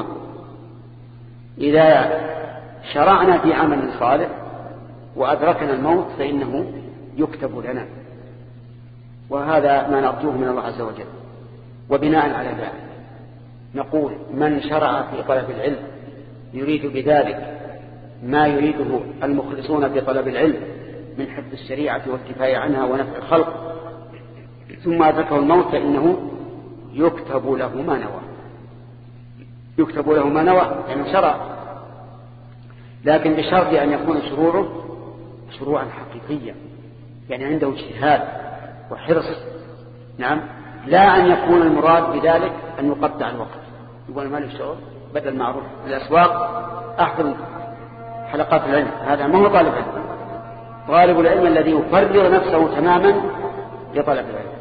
إذا شرعنا في عمل صالح وأدركنا الموت فإنه يكتب لنا، وهذا ما نرجوه من الله عز وجل. وبناء على ذلك نقول من شرع في طلب العلم يريد بذلك ما يريده المخلصون في طلب العلم من حفظ الشريعة والكفاية عنها ونفع الخلق، ثم أدركه الموت فإنه يكتب له ما نوى، يكتب له ما نوى يعني شرع، لكن بشرط أن يكون شروعه شروعا حقيقيا، يعني عنده اجتهاد وحرص. نعم، لا أن يكون المراد بذلك أن يقطع الوقت، يقول ما له شغل، بدل معروف في الأسواق أحضر حلقات العلم، هذا ما هو طالب علم. طالب العلم الذي يفرغ نفسه تماما لطلب العلم.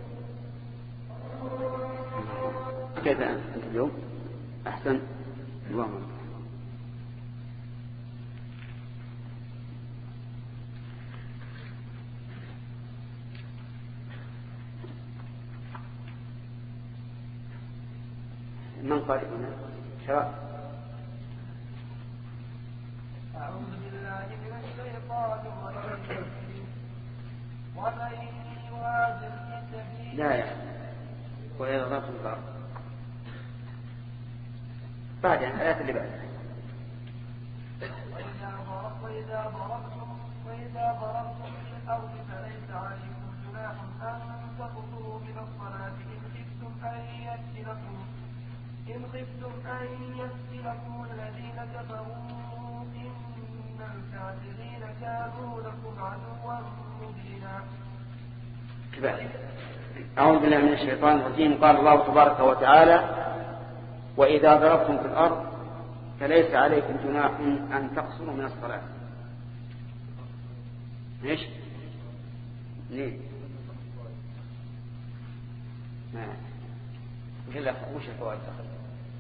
كيف أنت اليوم؟ أحسن الوامر. من قال هنا شرع؟ أعوذ بالله من الشيطان الرجيم. ومن يهاجر في سبيل لا يعني ويضرب البعض بعد يعني الآيات اللي بعدها. وإذا ضربتم في الأرض فليس عليكم جناح أن تقصروا من الصلاة إن خفتم أن يفتنكم الذين كفروا إن الكافرين كانوا لكم عدوا مبينا. أعوذ بالله من الشيطان الرجيم. قال الله تبارك وتعالى: وإذا ضربتم في الأرض فليس عليكم جناح أن تقصروا من الصلاة. ليش؟ ليه؟ قل وش الفوائد دخل؟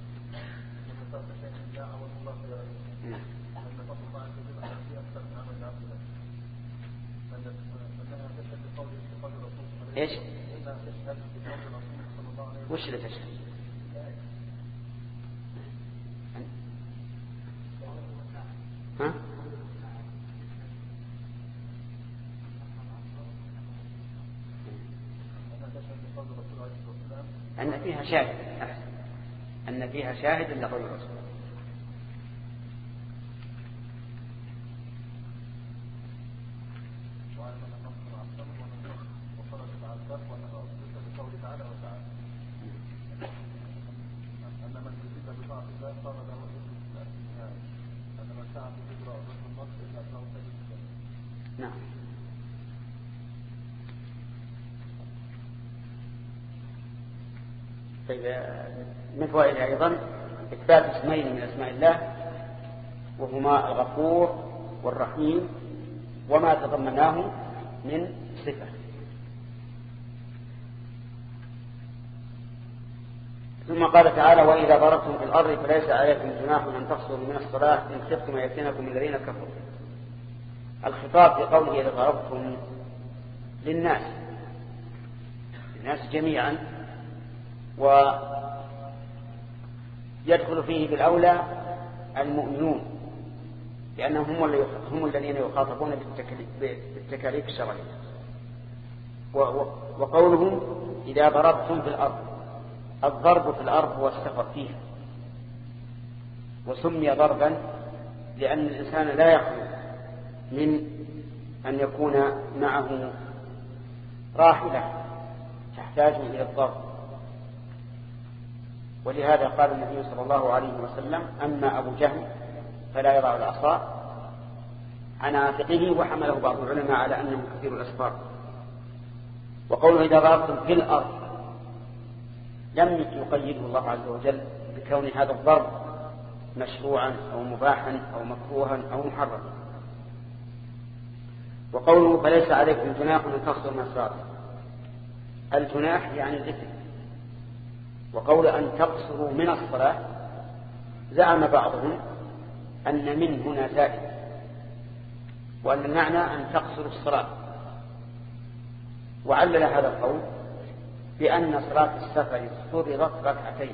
ايش؟ وش اللي تشهد؟ ها؟ أن فيها شاهد، أن فيها شاهد لقول الرسول. نعم. طيب، من فوائدها أيضا إثبات اسمين من أسماء الله، وهما الغفور والرحيم وما تضمناه من صفة. ثم قال تعالى: وإذا ضربتم في الأرض فليس عليكم جناح أن تقصروا من الصلاة إن خفتم أن يفتنكم الذين كفروا. الخطاب في قوله إذا ضربتم للناس جميعا، ويدخل فيه بالأولى المؤمنون، لأنهم هم الذين يخاطبون بالتكاليف الشرعية. وقولهم إذا ضربتم في الأرض، الضرب في الأرض هو السفر فيها، وسمي ضربا لأن الإنسان لا يخلو من أن يكون معه راحلة تحتاج إلى الضرب. ولهذا قال النبي صلى الله عليه وسلم: أما أبو جهل فلا يضع العصا عن عاتقه، وحمله بعض العلماء على أنه كثير الأسفار. وقوله إذا ضربتم في الأرض لم يقيده الله عز وجل بكون هذا الضرب مشروعا أو مباحا أو مكروها أو محرما. وقوله فليس عليكم جناح أن تقصروا من الصلاة، الجناح يعني الإثم. وقول أن تقصروا من الصلاة زعم بعضهم أن من هنا زائد، وأن المعنى أن تقصروا الصلاة. وعلل هذا القول بأن صلاة السفر فرضت ركعتين،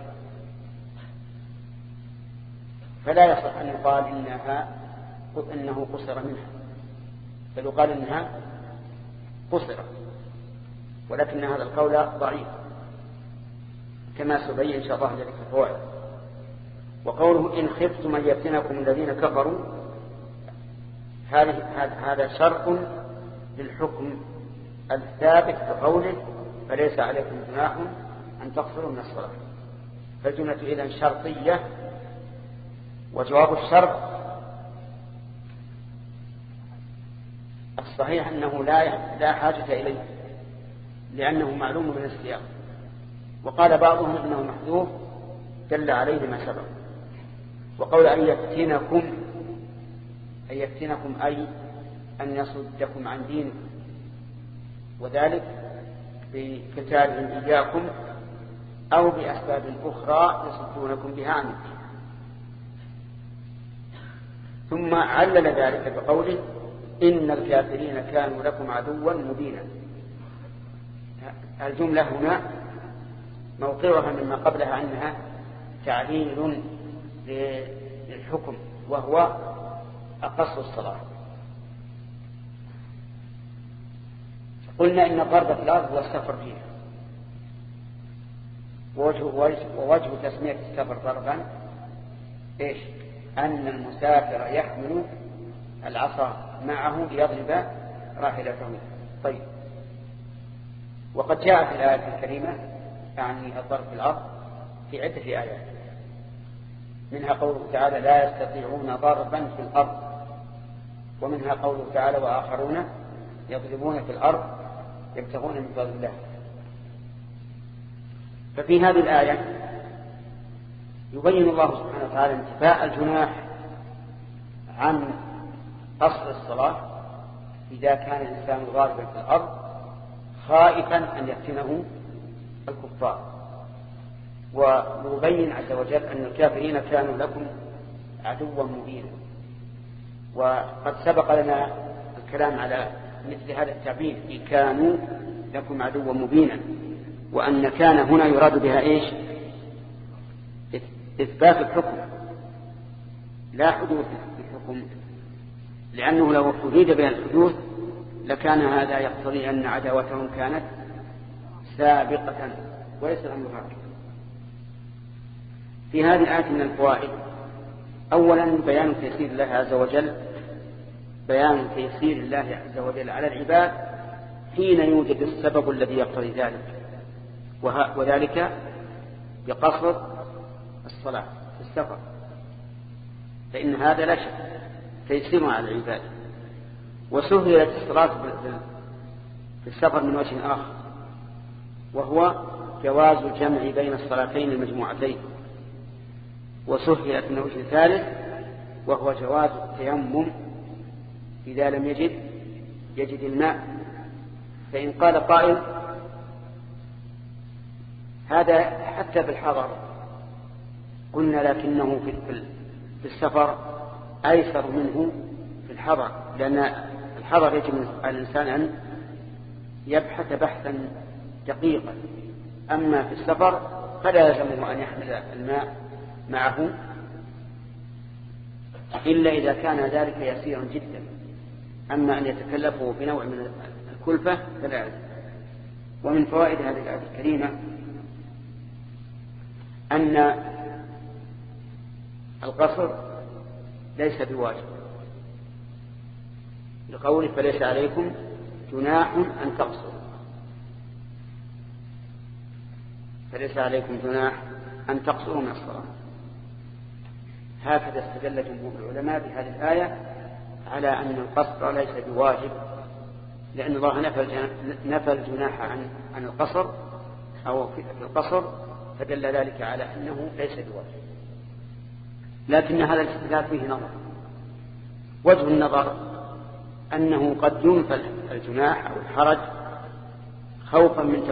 فلا يصح أن يقال إنه قصر منها، بل يقال إنها قصرت، ولكن هذا القول ضعيف كما سبين إن شاء الله ذلك في الفوائد. وقوله إن خفتم أن يفتنكم الذين كفروا، هذا شرط للحكم الثابت بقوله فليس عليكم جناح أن تقصروا من الصلاة. فالجملة إذن شرطية، وجواب الشرط الصحيح أنه لا حاجة إليه لأنه معلوم من السياق. وقال بعضهم إنه محذوف دل عليه ما سبق. وقول أن يفتنكم أي أن يصدكم عن دينكم، وذلك بقتالهم إياكم أو بأسباب أخرى يصدونكم بها عن الدين. ثم علل ذلك بقوله إن الكافرين كانوا لكم عدوا مبينا. الجملة هنا موقعها مما قبلها أنها تعليل للحكم، وهو أقص الصلاة. قلنا إن الضرب في الأرض هو السفر فيها، ووجه تسمية السفر ضربا إيش؟ أن المسافر يحمل العصا معه ليضرب راحلته. طيب، وقد جاء في الآية الكريمة يعني الضرب في الأرض في عدة آيات، منها قوله تعالى لا يستطيعون ضربا في الأرض، ومنها قوله تعالى وآخرون يضربون في الأرض يبتغون من فضل الله. ففي هذه الآية يبين الله سبحانه وتعالى انتفاء الجناح عن قصر الصلاة إذا كان الإنسان ضاربا في الأرض خائفا أن يفتنه الكفار. ويبين عز وجل أن الكافرين كانوا لكم عدوا مبينا. وقد سبق لنا الكلام على مثل هذا التعبير في كانوا لكم عدوا مبينا، وأن كان هنا يراد بها إيش؟ إثبات الحكم لا حدوث الحكم، لأنه لو أريد بها الحدوث لكان هذا يقتضي أن عداوتهم كانت سابقة وليس الأمر هكذا. في هذه الآية من الفوائد: أولا بيان تيسير الله عز وجل، بيان تيسير الله عز وجل على العباد حين يوجد السبب الذي يقتضي ذلك، وذلك بقصر الصلاة في السفر، فإن هذا لا شك تيسير على العباد. وسهلت الصلاة في السفر من وجه آخر، وهو جواز الجمع بين الصلاتين المجموعتين. وسهلت من وجه ثالث، وهو جواز التيمم إذا لم يجد الماء. فإن قال قائل هذا حتى بالحضر، قلنا لكنه في السفر أيسر منه في الحضر، لأن الحضر يجب على الإنسان أن يبحث بحثا دقيقا، أما في السفر فلا يلزمه أن يحمل الماء معه إلا إذا كان ذلك يسيرا جدا، أما أن يتكلفه بنوع من الكلفة فلا يلزم. ومن فوائد هذه الآية الكريمة أن القصر ليس بواجب، لقوله فليس عليكم جناح أن تقصروا، فليس عليكم جناح أن تقصروا من الصلاة. هكذا استدل جمهور العلماء بهذه الآية على أن القصر ليس بواجب، لأن الله نفى الجناح عن القصر أو في القصر، فدل ذلك على أنه ليس بواجب. لكن هذا الاستدلال فيه نظر. وجه النظر أنه قد ينفى الجناح أو الحرج خوفا من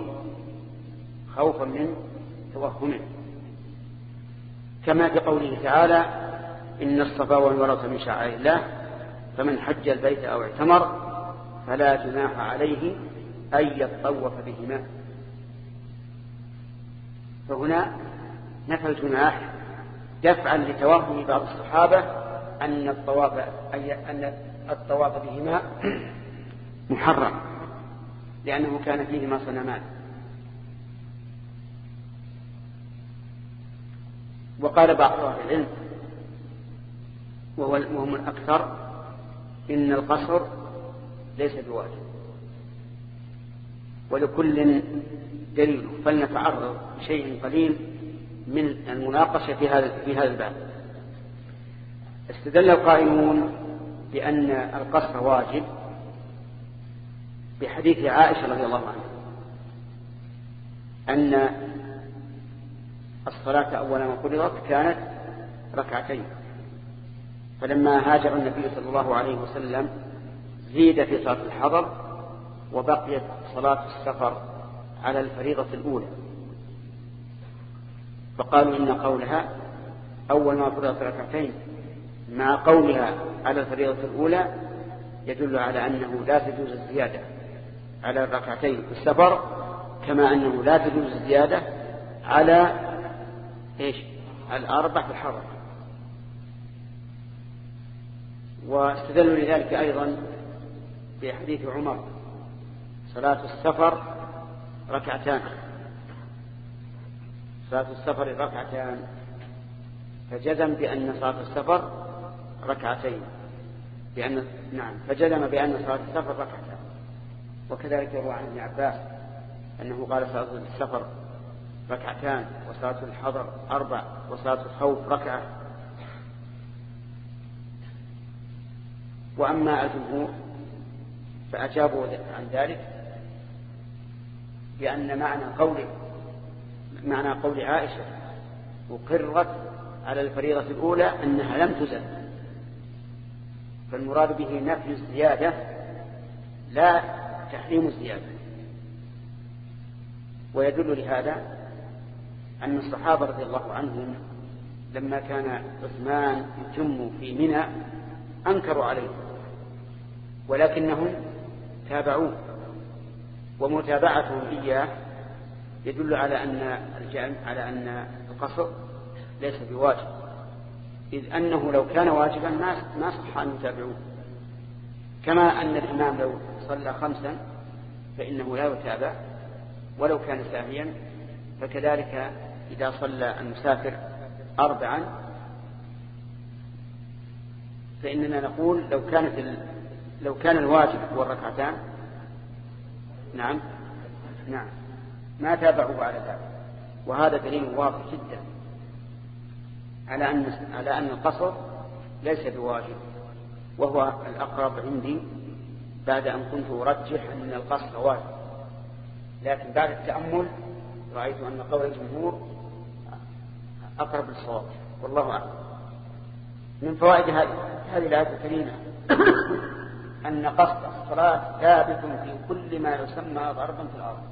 توهمه، كما في قوله تعالى إن الصفا والمروة من شعائر الله فمن حج البيت أو اعتمر فلا جناح عليه أن يطوف بهما. فهنا نفى الجناح دفعا لتوهم بعض الصحابة أن الطواف بهما محرم، لأنه كان فيهما صنمان. وقال بعض أهل العلم وهم الأكثر إن القصر ليس بواجب، ولكل دليل، فلنتعرض بشيء قليل من المناقشة في هذا الباب. استدل القائلون بأن القصر واجب بحديث عائشة رضي الله عنها أن الصلاة أول ما فرضت كانت ركعتين، فلما هاجر النبي صلى الله عليه وسلم زيد في صلاة الحضر وبقيت صلاة السفر على الفريضة الأولى، فقالوا إن قولها أول ما فرضت ركعتين مع قولها على الفريضة الأولى يدل على أنه لا تجوز الزيادة على الركعتين في السفر، كما أنه لا تجوز الزيادة على الأربع في الحضر. واستدلوا لذلك أيضا بحديث عمر صلاة السفر ركعتان، صلاة السفر ركعتان، فجزم بأن صلاة السفر ركعتين، فجزم بأن صلاة السفر ركعتان. وكذلك يروى عن ابن عباس أنه قال صلاة السفر ركعتان، وصلاة الحضر 4، وصلاة الخوف ركعة. وأما الجمهور فأجابوا عن ذلك بأن معنى قول عائشة أقرت على الفريضة الأولى أنها لم تزل، فالمراد به نفي الزيادة لا تحريم الزيادة. ويدل لهذا أن الصحابة رضي الله عنهم لما كان عثمان يتم في منى أنكروا عليه، ولكنهم تابعوه، ومتابعتهم إياه يدل على أن القصر ليس بواجب، إذ أنه لو كان واجبا ما صح أن يتابعوه، كما أن الإمام لو صلى 5 فإنه لا يتابع ولو كان ساهيا، فكذلك إذا صلى المسافر 4 فإننا نقول لو كان الواجب هو الركعتان نعم ما تابعوا على ذلك. وهذا دليل واضح جدا على أن القصر ليس بواجب، وهو الأقرب عندي بعد أن كنت أرجح أن القصر واجب، لكن بعد التأمل رأيت أن قول الجمهور أقرب للصواب، والله أعلم. من فوائد هذه الآية الكريمة أن قصد الصلاة ثابت في كل ما يسمى ضربا في الأرض،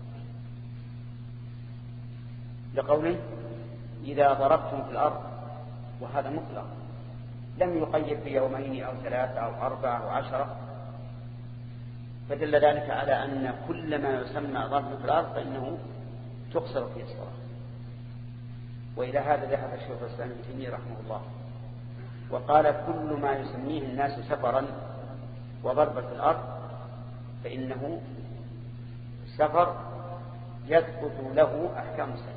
لقوله إذا ضربتم في الأرض، وهذا مطلق لم يقيد بيومين أو 3 أو 4 أو 10، فدل ذلك على أن كل ما يسمى ضربا في الأرض فإنه تقصر فيه الصلاة. وإلى هذا ذهب الشيخ الإسلام ابن تيمية رحمه الله، وقال كل ما يسميه الناس سفرا وضربا في الأرض فإنه سفر يثبت له أحكام السفر.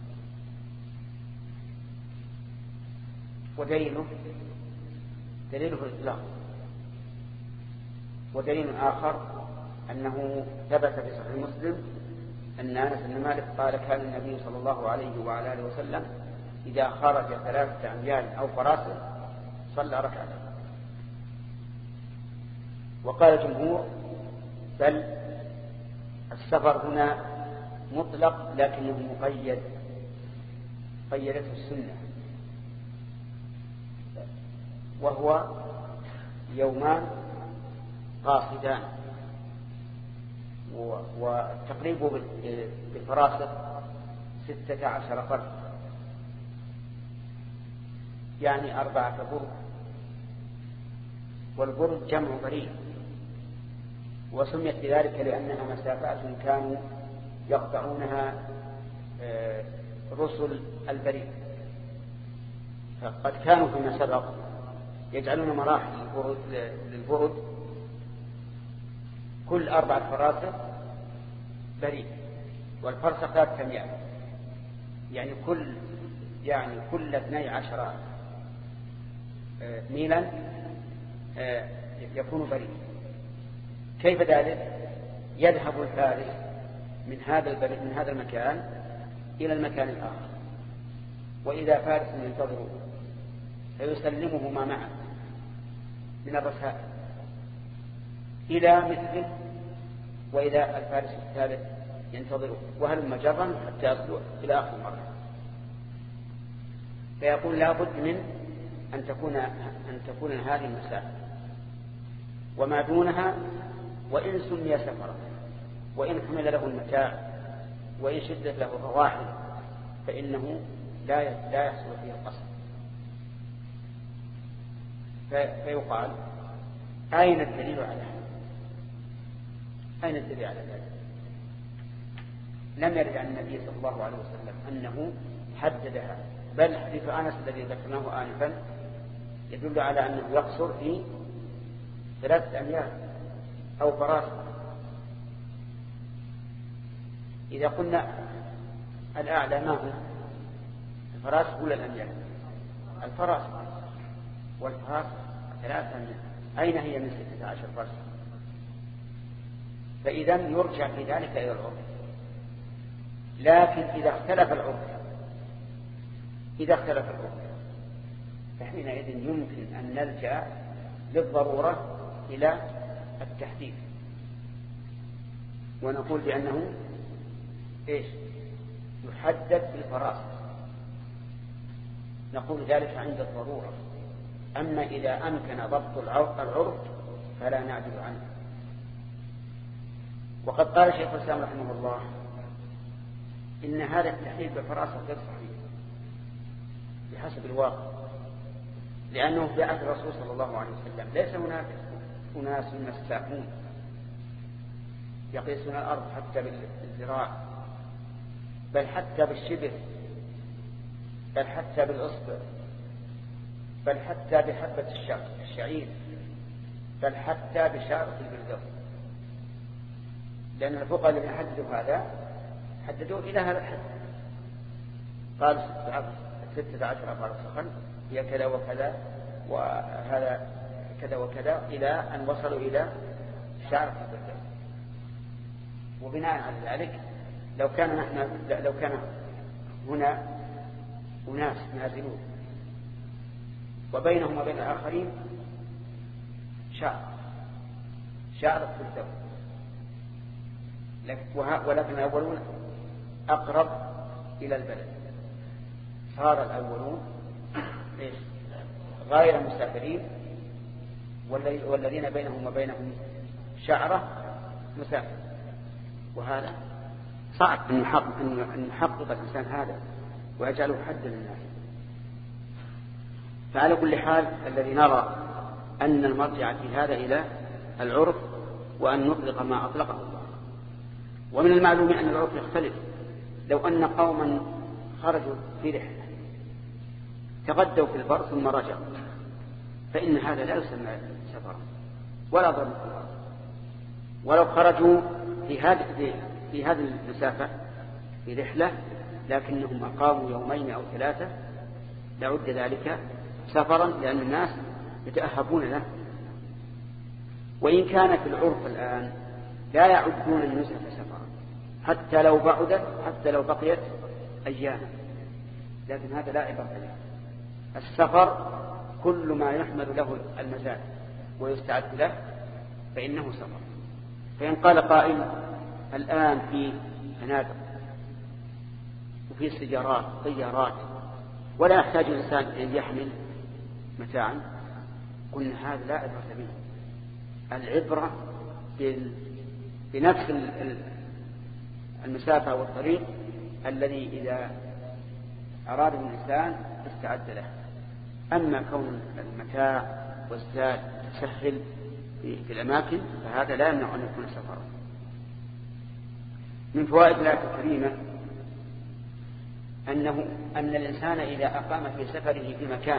ودليله الإطلاق. ودليل آخر أنه ثبت في صحيح مسلم أن أنس بن مالك قال كان النبي صلى الله عليه وعلى آله وسلم إذا خرج 3 أميال أو فراسخ صلى ركعتين. وقال الجمهور بل السفر هنا مطلق لكنه مقيد، قيدته السنة، وهو 2 يومان قاصدان، والتقريب بالفراسخ 16 فرد، يعني 4 برد، والبرد جمع بريد، وسميت بذلك لأنها مسافات كانوا يقطعونها رسل البريد، فقد كانوا فيما سبق يجعلون مراحل للبرد كل 4 فراسخ بريد، والفرسخ 3 أميال، يعني كل 12 ميلا يكون بريد. كيف ذلك؟ يذهب الفارس من هذا المكان إلى المكان الآخر، وإذا فارس ينتظره فيسلمه ما معه من الرسائل إلى مثله، وإذا الفارس الثالث ينتظره، وهل مجرا حتى يصل إلى آخر مرة. فيقول لا بد من أن تكون هذه المسافة، وما دونها وإن سمي سفرا، وإن حمل له المتاع، وإن شدت له الرواحل، فإنه لا يحصل فيه القصر. فيقال أين الدليل على هذا؟ أين الدليل على ذلك؟ لم يرد عن النبي صلى الله عليه وسلم أنه حددها، بل حديث أنس الذي ذكرناه آنفا يدل على أنه يقصر في 3 أميال أو فراسخ. إذا قلنا الأعلى ما هو الفراسخ ولا الأميال؟ الفراسخ، والفراسخ 3 أميال، أين هي من 16 فرسخ؟ فإذا يرجع في ذلك إلى العرف. لكن إذا اختلف العرف فحينئذ يمكن أن نلجأ للضرورة إلى التحديد، ونقول بأنه يحدد بالفراسخ، نقول ذلك عند الضرورة. أما إذا أمكن ضبط العرف فلا نعدل عنه. وقد قال شيخ الإسلام رحمه الله إن هذا التحديد بالفراسخ غير صحيح بحسب الواقع، لأنه في عهد الرسول صلى الله عليه وسلم ليس هناك أناس مساكون يقيسون الأرض حتى بالذراع، بل حتى بالشبر، بل حتى بالأصبع، بل حتى بحبة الشعير، بل حتى بشارة البردوس. لأن الفقهاء الذين حددوا هذا حددوا إلى هذا الحد، قال 16 فرسخا هي كذا وكذا، وهذا كذا وكذا، إلى أن وصلوا إلى شارة البردوس. وبناء على ذلك لو كان هنا أناس نازلون وبينهم وبين الآخرين شارة البردوس، ولكن الأولون أقرب إلى البلد، صار الأولون غير مسافرين، والذين بينهم وبينهم شعرة مسافر. وهذا صعب أن يحقق الإنسان هذا ويجعله حدا للناس. فعلى كل حال الذي نرى أن المرجع في هذا إلى العرف، وأن نطلق ما أطلقه الله. ومن المعلوم أن العرف يختلف. لو أن قوما خرجوا في رحلة تغدوا في البر ثم رجعوا، فإن هذا لا يسمى سفرا ولا ضرب. ولو خرجوا في هذه المسافة في رحلة لكنهم أقاموا 2 أو 3 لعد ذلك سفرا، لأن الناس يتأهبون له. وإن كان في العرف الآن لا يعدون النزهة سفرا حتى لو بعدت، حتى لو بقيت أياما، لكن هذا لا عبرة له. السفر كل ما يحمل له المزاد ويستعد له فإنه سفر. فإن قال قائل الآن في فنادق وفي سيارات طيارات ولا يحتاج الإنسان أن يحمل متاعا، قلنا هذا لا عبرة به. العبرة بنفس المسافة والطريق الذي إذا أراد الإنسان استعد له. أما كون المتاع والزاد تسهل في الأماكن فهذا لا يمنع أن يكون سفرا. من فوائد الآية الكريمة أن الإنسان إذا أقام في سفره في مكان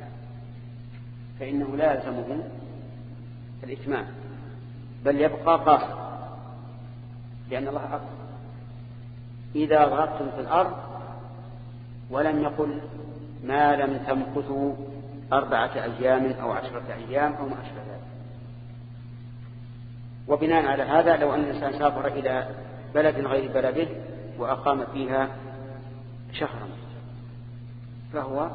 فإنه لا يلزمه الإتمام، بل يبقى قاصر، لأن الله أقول إذا ضربتم في الأرض، ولم يقل ما لم تمكثوا 4 أيام أو 10 أيام أو ما أشبه ذلك. وبناء على هذا لو أن الإنسان سافر إلى بلد غير بلده وأقام فيها شهرا فهو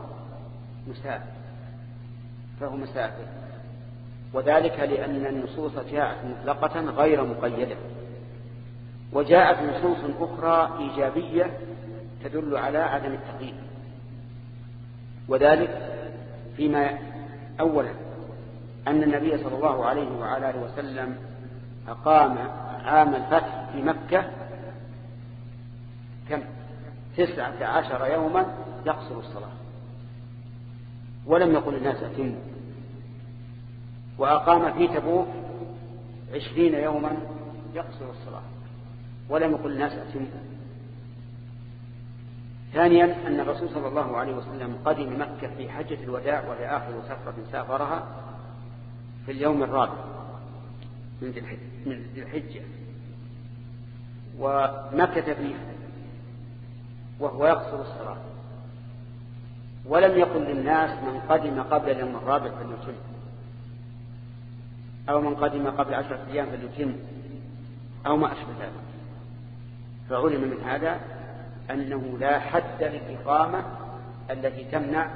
مسافر، وذلك لأن النصوص جاءت مطلقة غير مقيدة، وجاءت نصوص أخرى إيجابية تدل على عدم التقييد، وذلك فيما أولا أن النبي صلى الله عليه وعلى آله وسلم أقام عام الفتح في مكة 19 يوما يقصر الصلاة، ولم يقل الناس أتموا. وأقام في تبوك 20 يوما يقصر الصلاة، ولم يقل الناس أتموا. ثانيا أن الرسول صلى الله عليه وسلم قدم مكة في حجة الوداع، وهي آخر سفرة سافرها، في اليوم الرابع من ذي الحجة، ومكث فيها وهو يقصر الصلاة، ولم يقل للناس من قدم قبل اليوم الرابع فليتم، أو من قدم قبل 10 أيام فليتم، أو ما أشبه ذلك. فعلم من هذا أنه لا حد للإقامة التي تمنع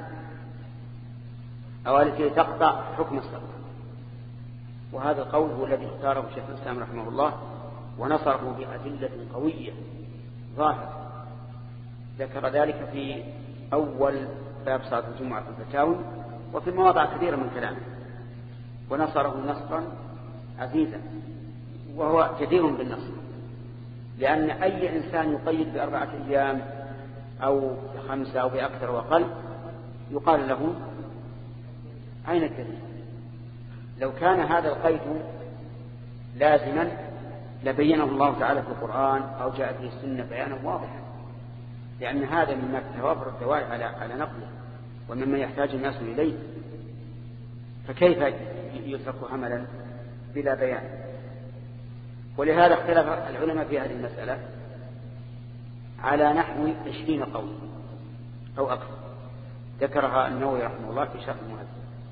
أو التي تقطع حكم الصلاة. وهذا القول هو الذي اختاره شيخ الإسلام رحمه الله ونصره بأدلة قوية ظاهرة، ذكر ذلك في أول باب صلاة الجمعة في الفتاوي وفي مواضع كثيرة من كلامه، ونصره نصرا عزيزا، وهو جدير بالنصر، لأن أي إنسان يقيد ب4 أيام أو 5 أو بأكثر وأقل يقال له أين الدليل؟ لو كان هذا القيد لازما لبينه الله تعالى في القرآن أو جاء في السنة بيانا واضحا، لأن هذا مما توافر الدواعي على نقله ومما يحتاج الناس إليه، فكيف يترك هملا بلا بيان؟ ولهذا اختلف العلماء في هذه المسألة على نحو 20 قول أو أكثر، ذكرها النووي رحمه الله في شرح المهذب.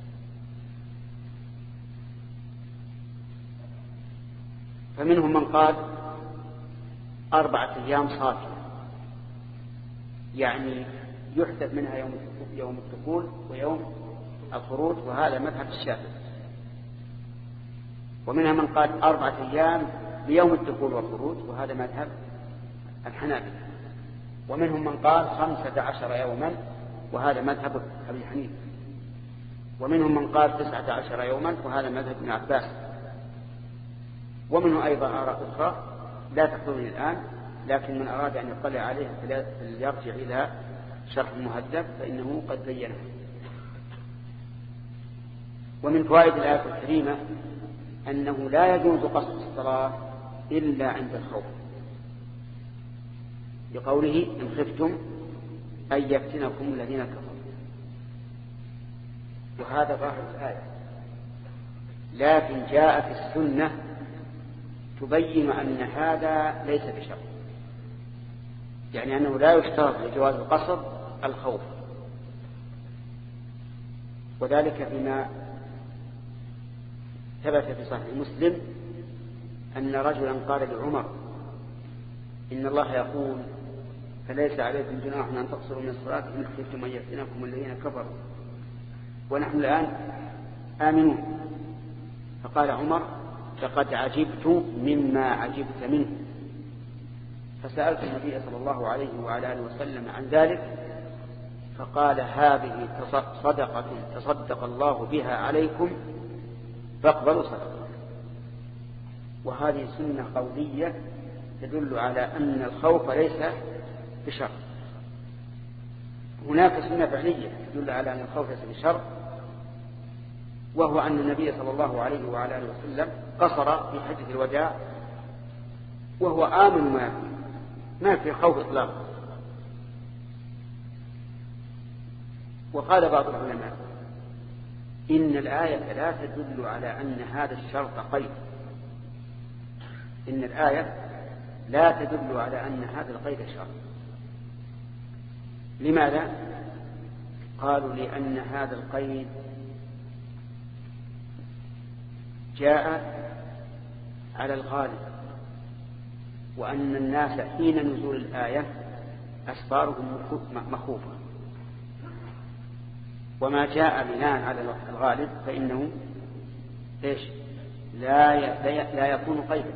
فمنهم من قال 4 أيام صافية، يعني يحسب منها يوم الدخول ويوم الخروج، وهذا مذهب الشافعي. ومنها من قال 4 أيام بيوم الدخول والخروج، وهذا مذهب الحنابلة. ومنهم من قال 15 يوما، وهذا مذهب أبي حنيفة. ومنهم من قال 19 يوما، وهذا مذهب ابن عباس. ومنه أيضا آراء أخرى لا تحضرني الآن، لكن من أراد أن يطلع عليها فليرجع إلى شرح المهذب فإنه قد بينه. ومن فوائد الآية الكريمة أنه لا يجوز قصد الصلاة إلا عند الخوف، لقوله إن خفتم أن يفتنكم الذين كفروا، وهذا ظاهر الآية. لكن جاءت السنة تبين أن هذا ليس بشرط، يعني أنه لا يشترط لجواز القصد الخوف، وذلك فيما ثبت في صحيح مسلم أن رجلا قال لعمر إن الله يقول فليس عليكم جناح أن تقصروا من الصلاة إن خفتم أن يفتنكم الذين كفروا ونحن الآن آمنون. فقال عمر لقد عجبت مما عجبت منه، فسألت النبي صلى الله عليه وعلى آله وسلم عن ذلك، فقال هذه صدقة تصدق الله بها عليكم فاقبلوا صدقة. وهذه سنة قولية تدل على أن الخوف ليس بشرط. هناك سنة فعلية تدل على أن الخوف ليس بشرط، وهو أن النبي صلى الله عليه وعلى آله وسلم قصر في حجة الوداع وهو آمن ما في خوف إطلاقا. وقال بعض العلماء إن الآية لا تدل على أن هذا الشرط قيد، إن الآية لا تدل على أن هذا القيد شرط. لماذا؟ قالوا لأن هذا القيد جاء على الغالب، وأن الناس حين نزول الآية أسفارهم مخوفة، وما جاء بناء على الغالب فإنه إيش لا يكون قيدا.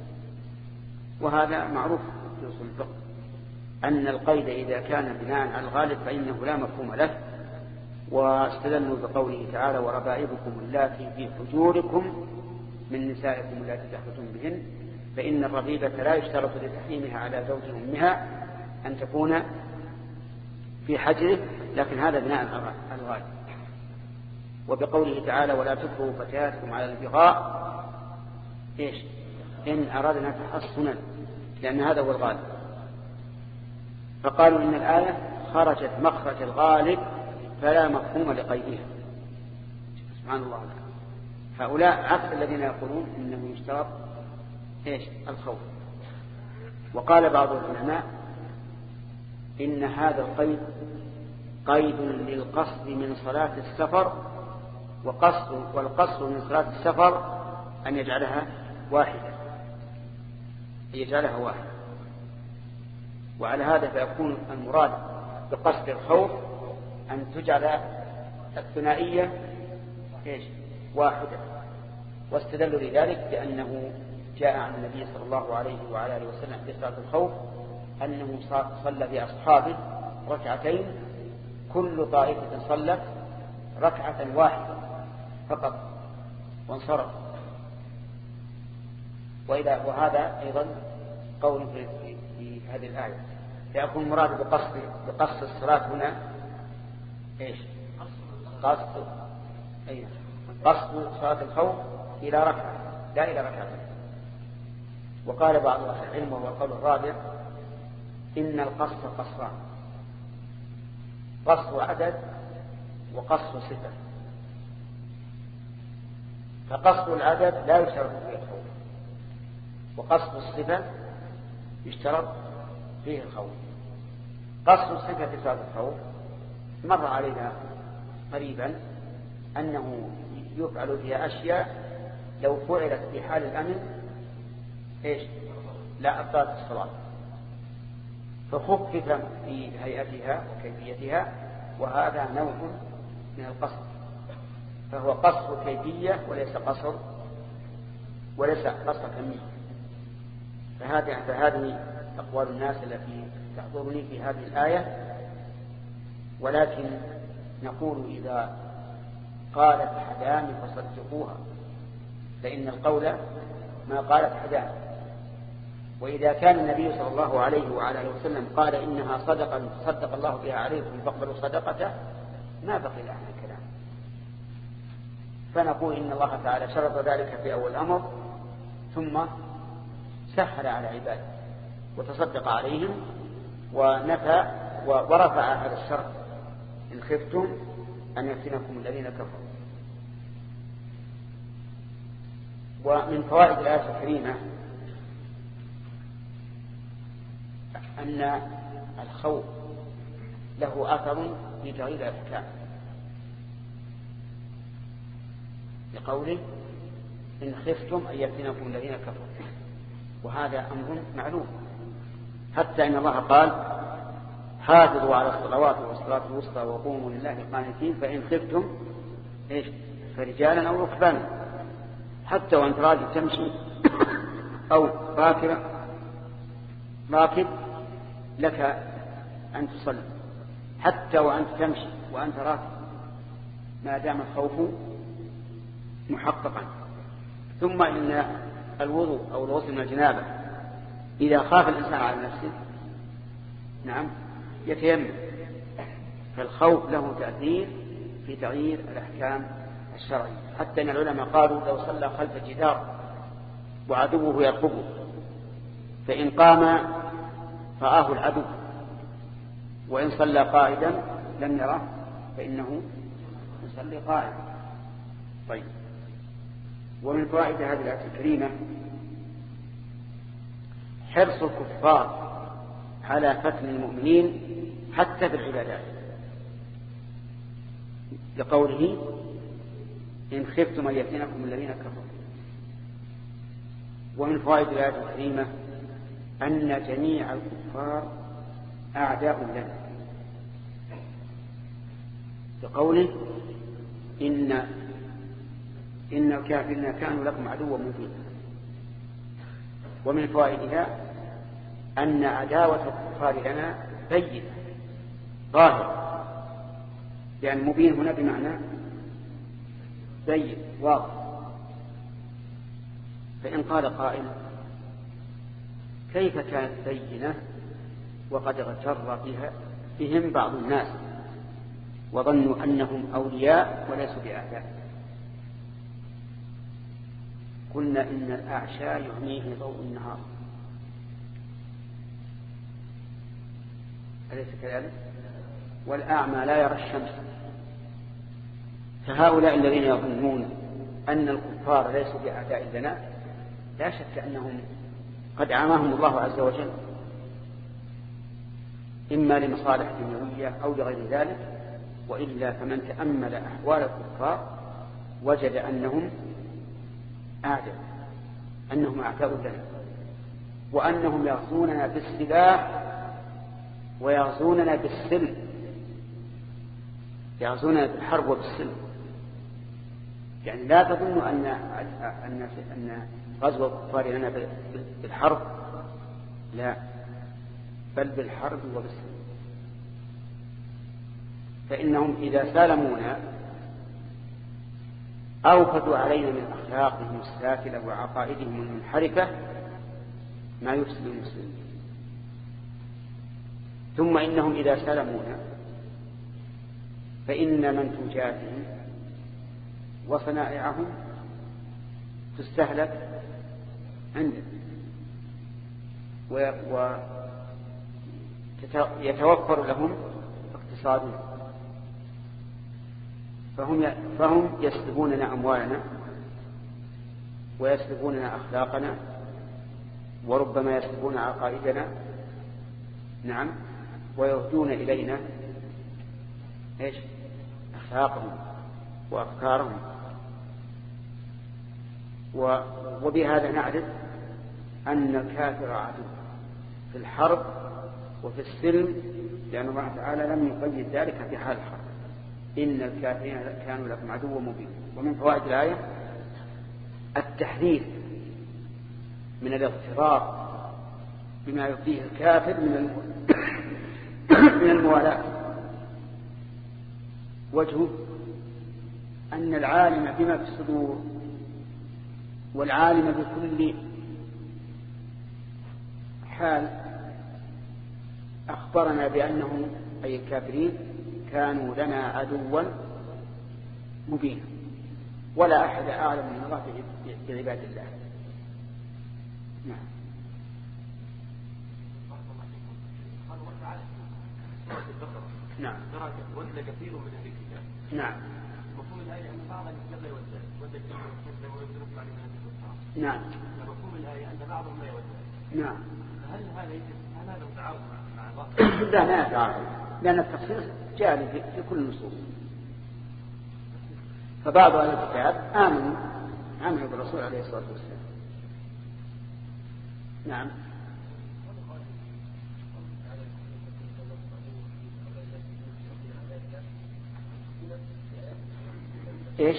وهذا معروف في أصول الفقه أن القيد إذا كان بناء على الغالب فإنه لا مفهوم له. واستدلوا بقوله تعالى وربائبكم اللاتي في حجوركم من نسائكم اللاتي تخرجون بهن، فإن الربيبة لا يشترط لتحريمها على زوج أمها أن تكون في حجره، لكن هذا بناء على الغالب. وبقوله تعالى ولا تكرهوا فتياتكم على البغاء إيش إن أردنا تحصنا، لأن هذا هو الغالب. فقالوا إن الآية خرجت مخرج الغالب فلا مفهوم لقيدها. سبحان الله. هؤلاء عكس الذين يقولون إنه يشترط إيش الخوف. وقال بعض العلماء إن هذا القيد قيد للقصد من صلاة السفر، والقصد من صلاة السفر أن يجعلها واحدة، وعلى هذا فيكون المراد بقصد الخوف أن تجعل الثنائية إيش واحدة. واستدلوا لذلك بأنه جاء عن النبي صلى الله عليه وعلى آله وسلم في صلاة الخوف أنه صلى بأصحابه ركعتين، كل طائفة صلت ركعة واحدة فقط وانصرف. وهذا أيضا قول في هذه الآية، فيكون المراد بقصد الصلاة هنا إيش قصد صلاة الخوف إلى ركعة لا إلى ركعتين. وقال بعض أهل العلم وهو القول الرابع إن القصد قصران، قصد عدد وقصد صفة. فقصد العدد لا يشترط فيه الخوف، وقصد الصفة يشترط فيه الخوف. قصد الصفة في صلاة الخوف مر علينا قريبا أنه يفعل فيها أشياء لو فعلت في حال الأمن إيش لا أبطلت الصلاة، فخفف في هيئتها وكيفيتها، وهذا نوع من القصد، فهو قصر كيفية وليس قصر كمية. فهذه أقوال الناس التي تحضرني في هذه الآية. ولكن نقول إذا قالت حدان فصدقوها، فإن القول ما قالت حدان. وإذا كان النبي صلى الله عليه وعلى آله وسلم قال إنها صدقة تصدق الله بها عليكم فاقبلوا صدقته، ما بقي لها الكلام. فنقول إن الله تعالى شرط ذلك في أول الأمر ثم سهل على عباده وتصدق عليهم ونفى ورفع هذا الشرط إن خفتم أن يفتنكم الذين كفروا. ومن فوائد الآية الكريمة أن الخوف له أثر في تغيير الأحكام، لقوله إن خفتم أن يفتنكم الذين كفروا، وهذا أمر معلوم، حتى إن الله قال حافظوا على الصلوات والصلاة الوسطى وقوموا لله قانتين فإن خفتم إيش فرجالا أو ركبانا. حتى وأنت راجل تمشي أو راكب لك أن تصلي، حتى وأنت تمشي وأنت راكب ما دام الخوف محققا. ثم إن الوضوء أو الغسل من الجنابة إذا خاف الإنسان على نفسه نعم يتيمم. فالخوف له تأثير في تغيير الأحكام الشرعية، حتى أن العلماء قالوا لو صلى خلف الجدار وعدوه يرقبه فإن قام رآه العدو، وإن صلى قائدا لم يراه فإنه يصلي قائدا. طيب، ومن فوائد هذه الآية الكريمة حرص الكفار على فتن المؤمنين حتى في العبادات، لقوله إن خفتم أن يفتنكم الذين كفروا. ومن فوائد الآية الكريمة أن جميع الكفار أعداء لنا، بقوله إن الكافرين كانوا لكم عدوا مبينا. ومن فوائدها أن عداوة الكفار لنا بينة ظاهرة، لأن مبين هنا بمعنى بين واضح. فإن قال قائل كيف كانت بينة وقد اغتر بهم بعض الناس وظنوا أنهم أولياء وليسوا بأعداء؟ قلنا إن الأعشى يعنيه ضوء النهار، أليس كذلك؟ والأعمى لا يرى الشمس. فهؤلاء الذين يظنون أن الكفار ليسوا بأعداء لنا لا شك أنهم قد عامهم الله عز وجل، إما لمصالح دنيوية أو لغير ذلك، وإلا فمن تأمل أحوال الكفار وجد أنهم أعداء، أنهم أعداء لنا، وأنهم يغزوننا بالسلاح ويغزوننا بالسلم، يغزوننا بالحرب وبالسلم. يعني لا تظنوا أن غزو الكفار لنا بالحرب، لا، بل بالحرب وبالسلم. فإنهم إذا سالمونا أوفدوا علينا من أخلاقهم السافلة وعقائدهم المنحرفة ما يفسد المسلمين. ثم إنهم إذا سلمونا فإن منتوجاتهم وصنائعهم تستهلك عندنا ويتوفر لهم اقتصادهم، فهم يسلبوننا أموالنا ويسلبوننا أخلاقنا وربما يسلبون عقائدنا، نعم، ويهدون إلينا إيش؟ أخلاقهم وأفكارهم. وبهذا نعرف أن الكافر عدو في الحرب وفي السلم، لأن الله تعالى لم يقيد ذلك في حال الحرب. إن الكافرين كانوا لكم عدوا مبين. ومن فوائد الآية التحذير من الاغترار بما يفيه الكافر من الموالاة. وجهه أن العالم بما في الصدور والعالم بكل حال أخبرنا بأنهم أي الكافرين كانوا لنا عدوا مبينا، ولا أحد أعلم من الله بعباد الله. نعم. نعم. ود كثير من أهل الكتاب. نعم. مفهوم الآية أن بعض الكتاب لا يود كثير وينزلون عن الكفار. نعم. مفهوم الآية أن بعضهم لا يود. نعم. هل هذا متعارض مع بعض؟ لا، لا يتعارض، لأن التخصيص جاري في كل النصوص. فبعض أهل الكتاب آمنوا بالرسول عليه الصلاة والسلام. نعم. ايش؟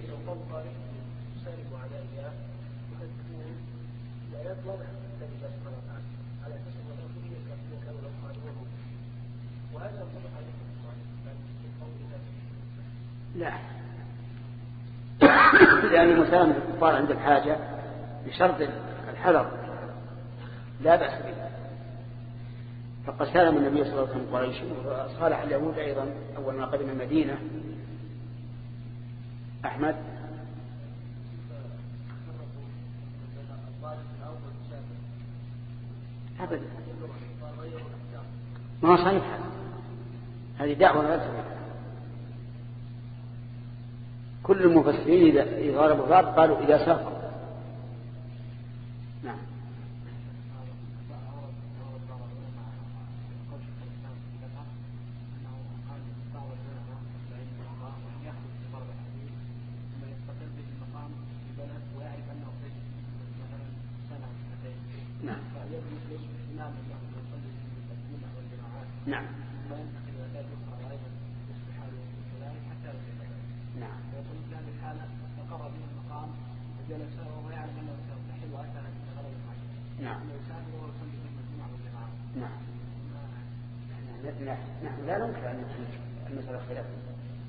لا، لأن مسالمة الكفار عند الحاجة بشرط الحذر لا بأس به. فقد سالم النبي صلى الله عليه وسلم قريش، وصالح اليهود أيضا أول ما قدم المدينة. أحمد. أبدا، ما صحيح، هذه دعوة لا تصح. كل المفسرين إذا غاربوا الغرب قالوا إذا سافر. نعم. نعم. نعم. ثم ينتقل إلى بلاد أخرى وأيضا يصبح حاله كذلك حتى لا يتغير. نعم. ويقول في هذه الحالة استقر به المقام وجلس وهو يعلم أنه سيرتحل وأتى أن يتغرب المعين. نعم. ويسافر ويصلي في المجموعة والجماعة. نعم. نحن لا ننكر أن المسألة خلافية.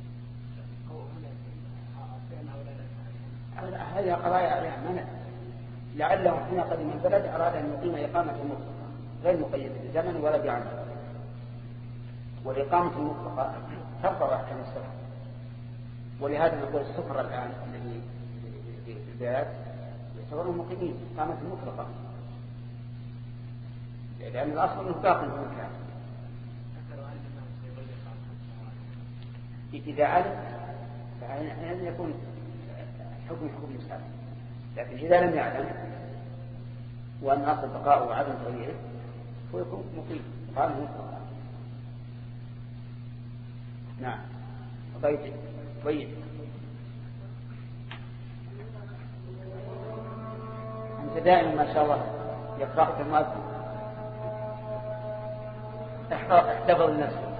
هذه قضايا يعني لعله حين قدم البلد أراد أن يقيم إقامة مطلقة غير مقيدة بزمن ولا بعمل. والإقامة المطلقة ترفع أحكام السفر. ولهذا نقول السفر الآن الذي في البلاد يعتبرون مقيمين إقامة مطلقة، لأن الأصل أنه باق في المكان. إذا علم فإن يكون حكم المسافر، لكن إذا لم يعلم وأن أصل بقاءه وعدم تغييره هو يكون مقيم إقامة مطلقة. نعم. طيب أنت دائما ما شاء الله يقرأك المؤذن احتفظ لنفسك.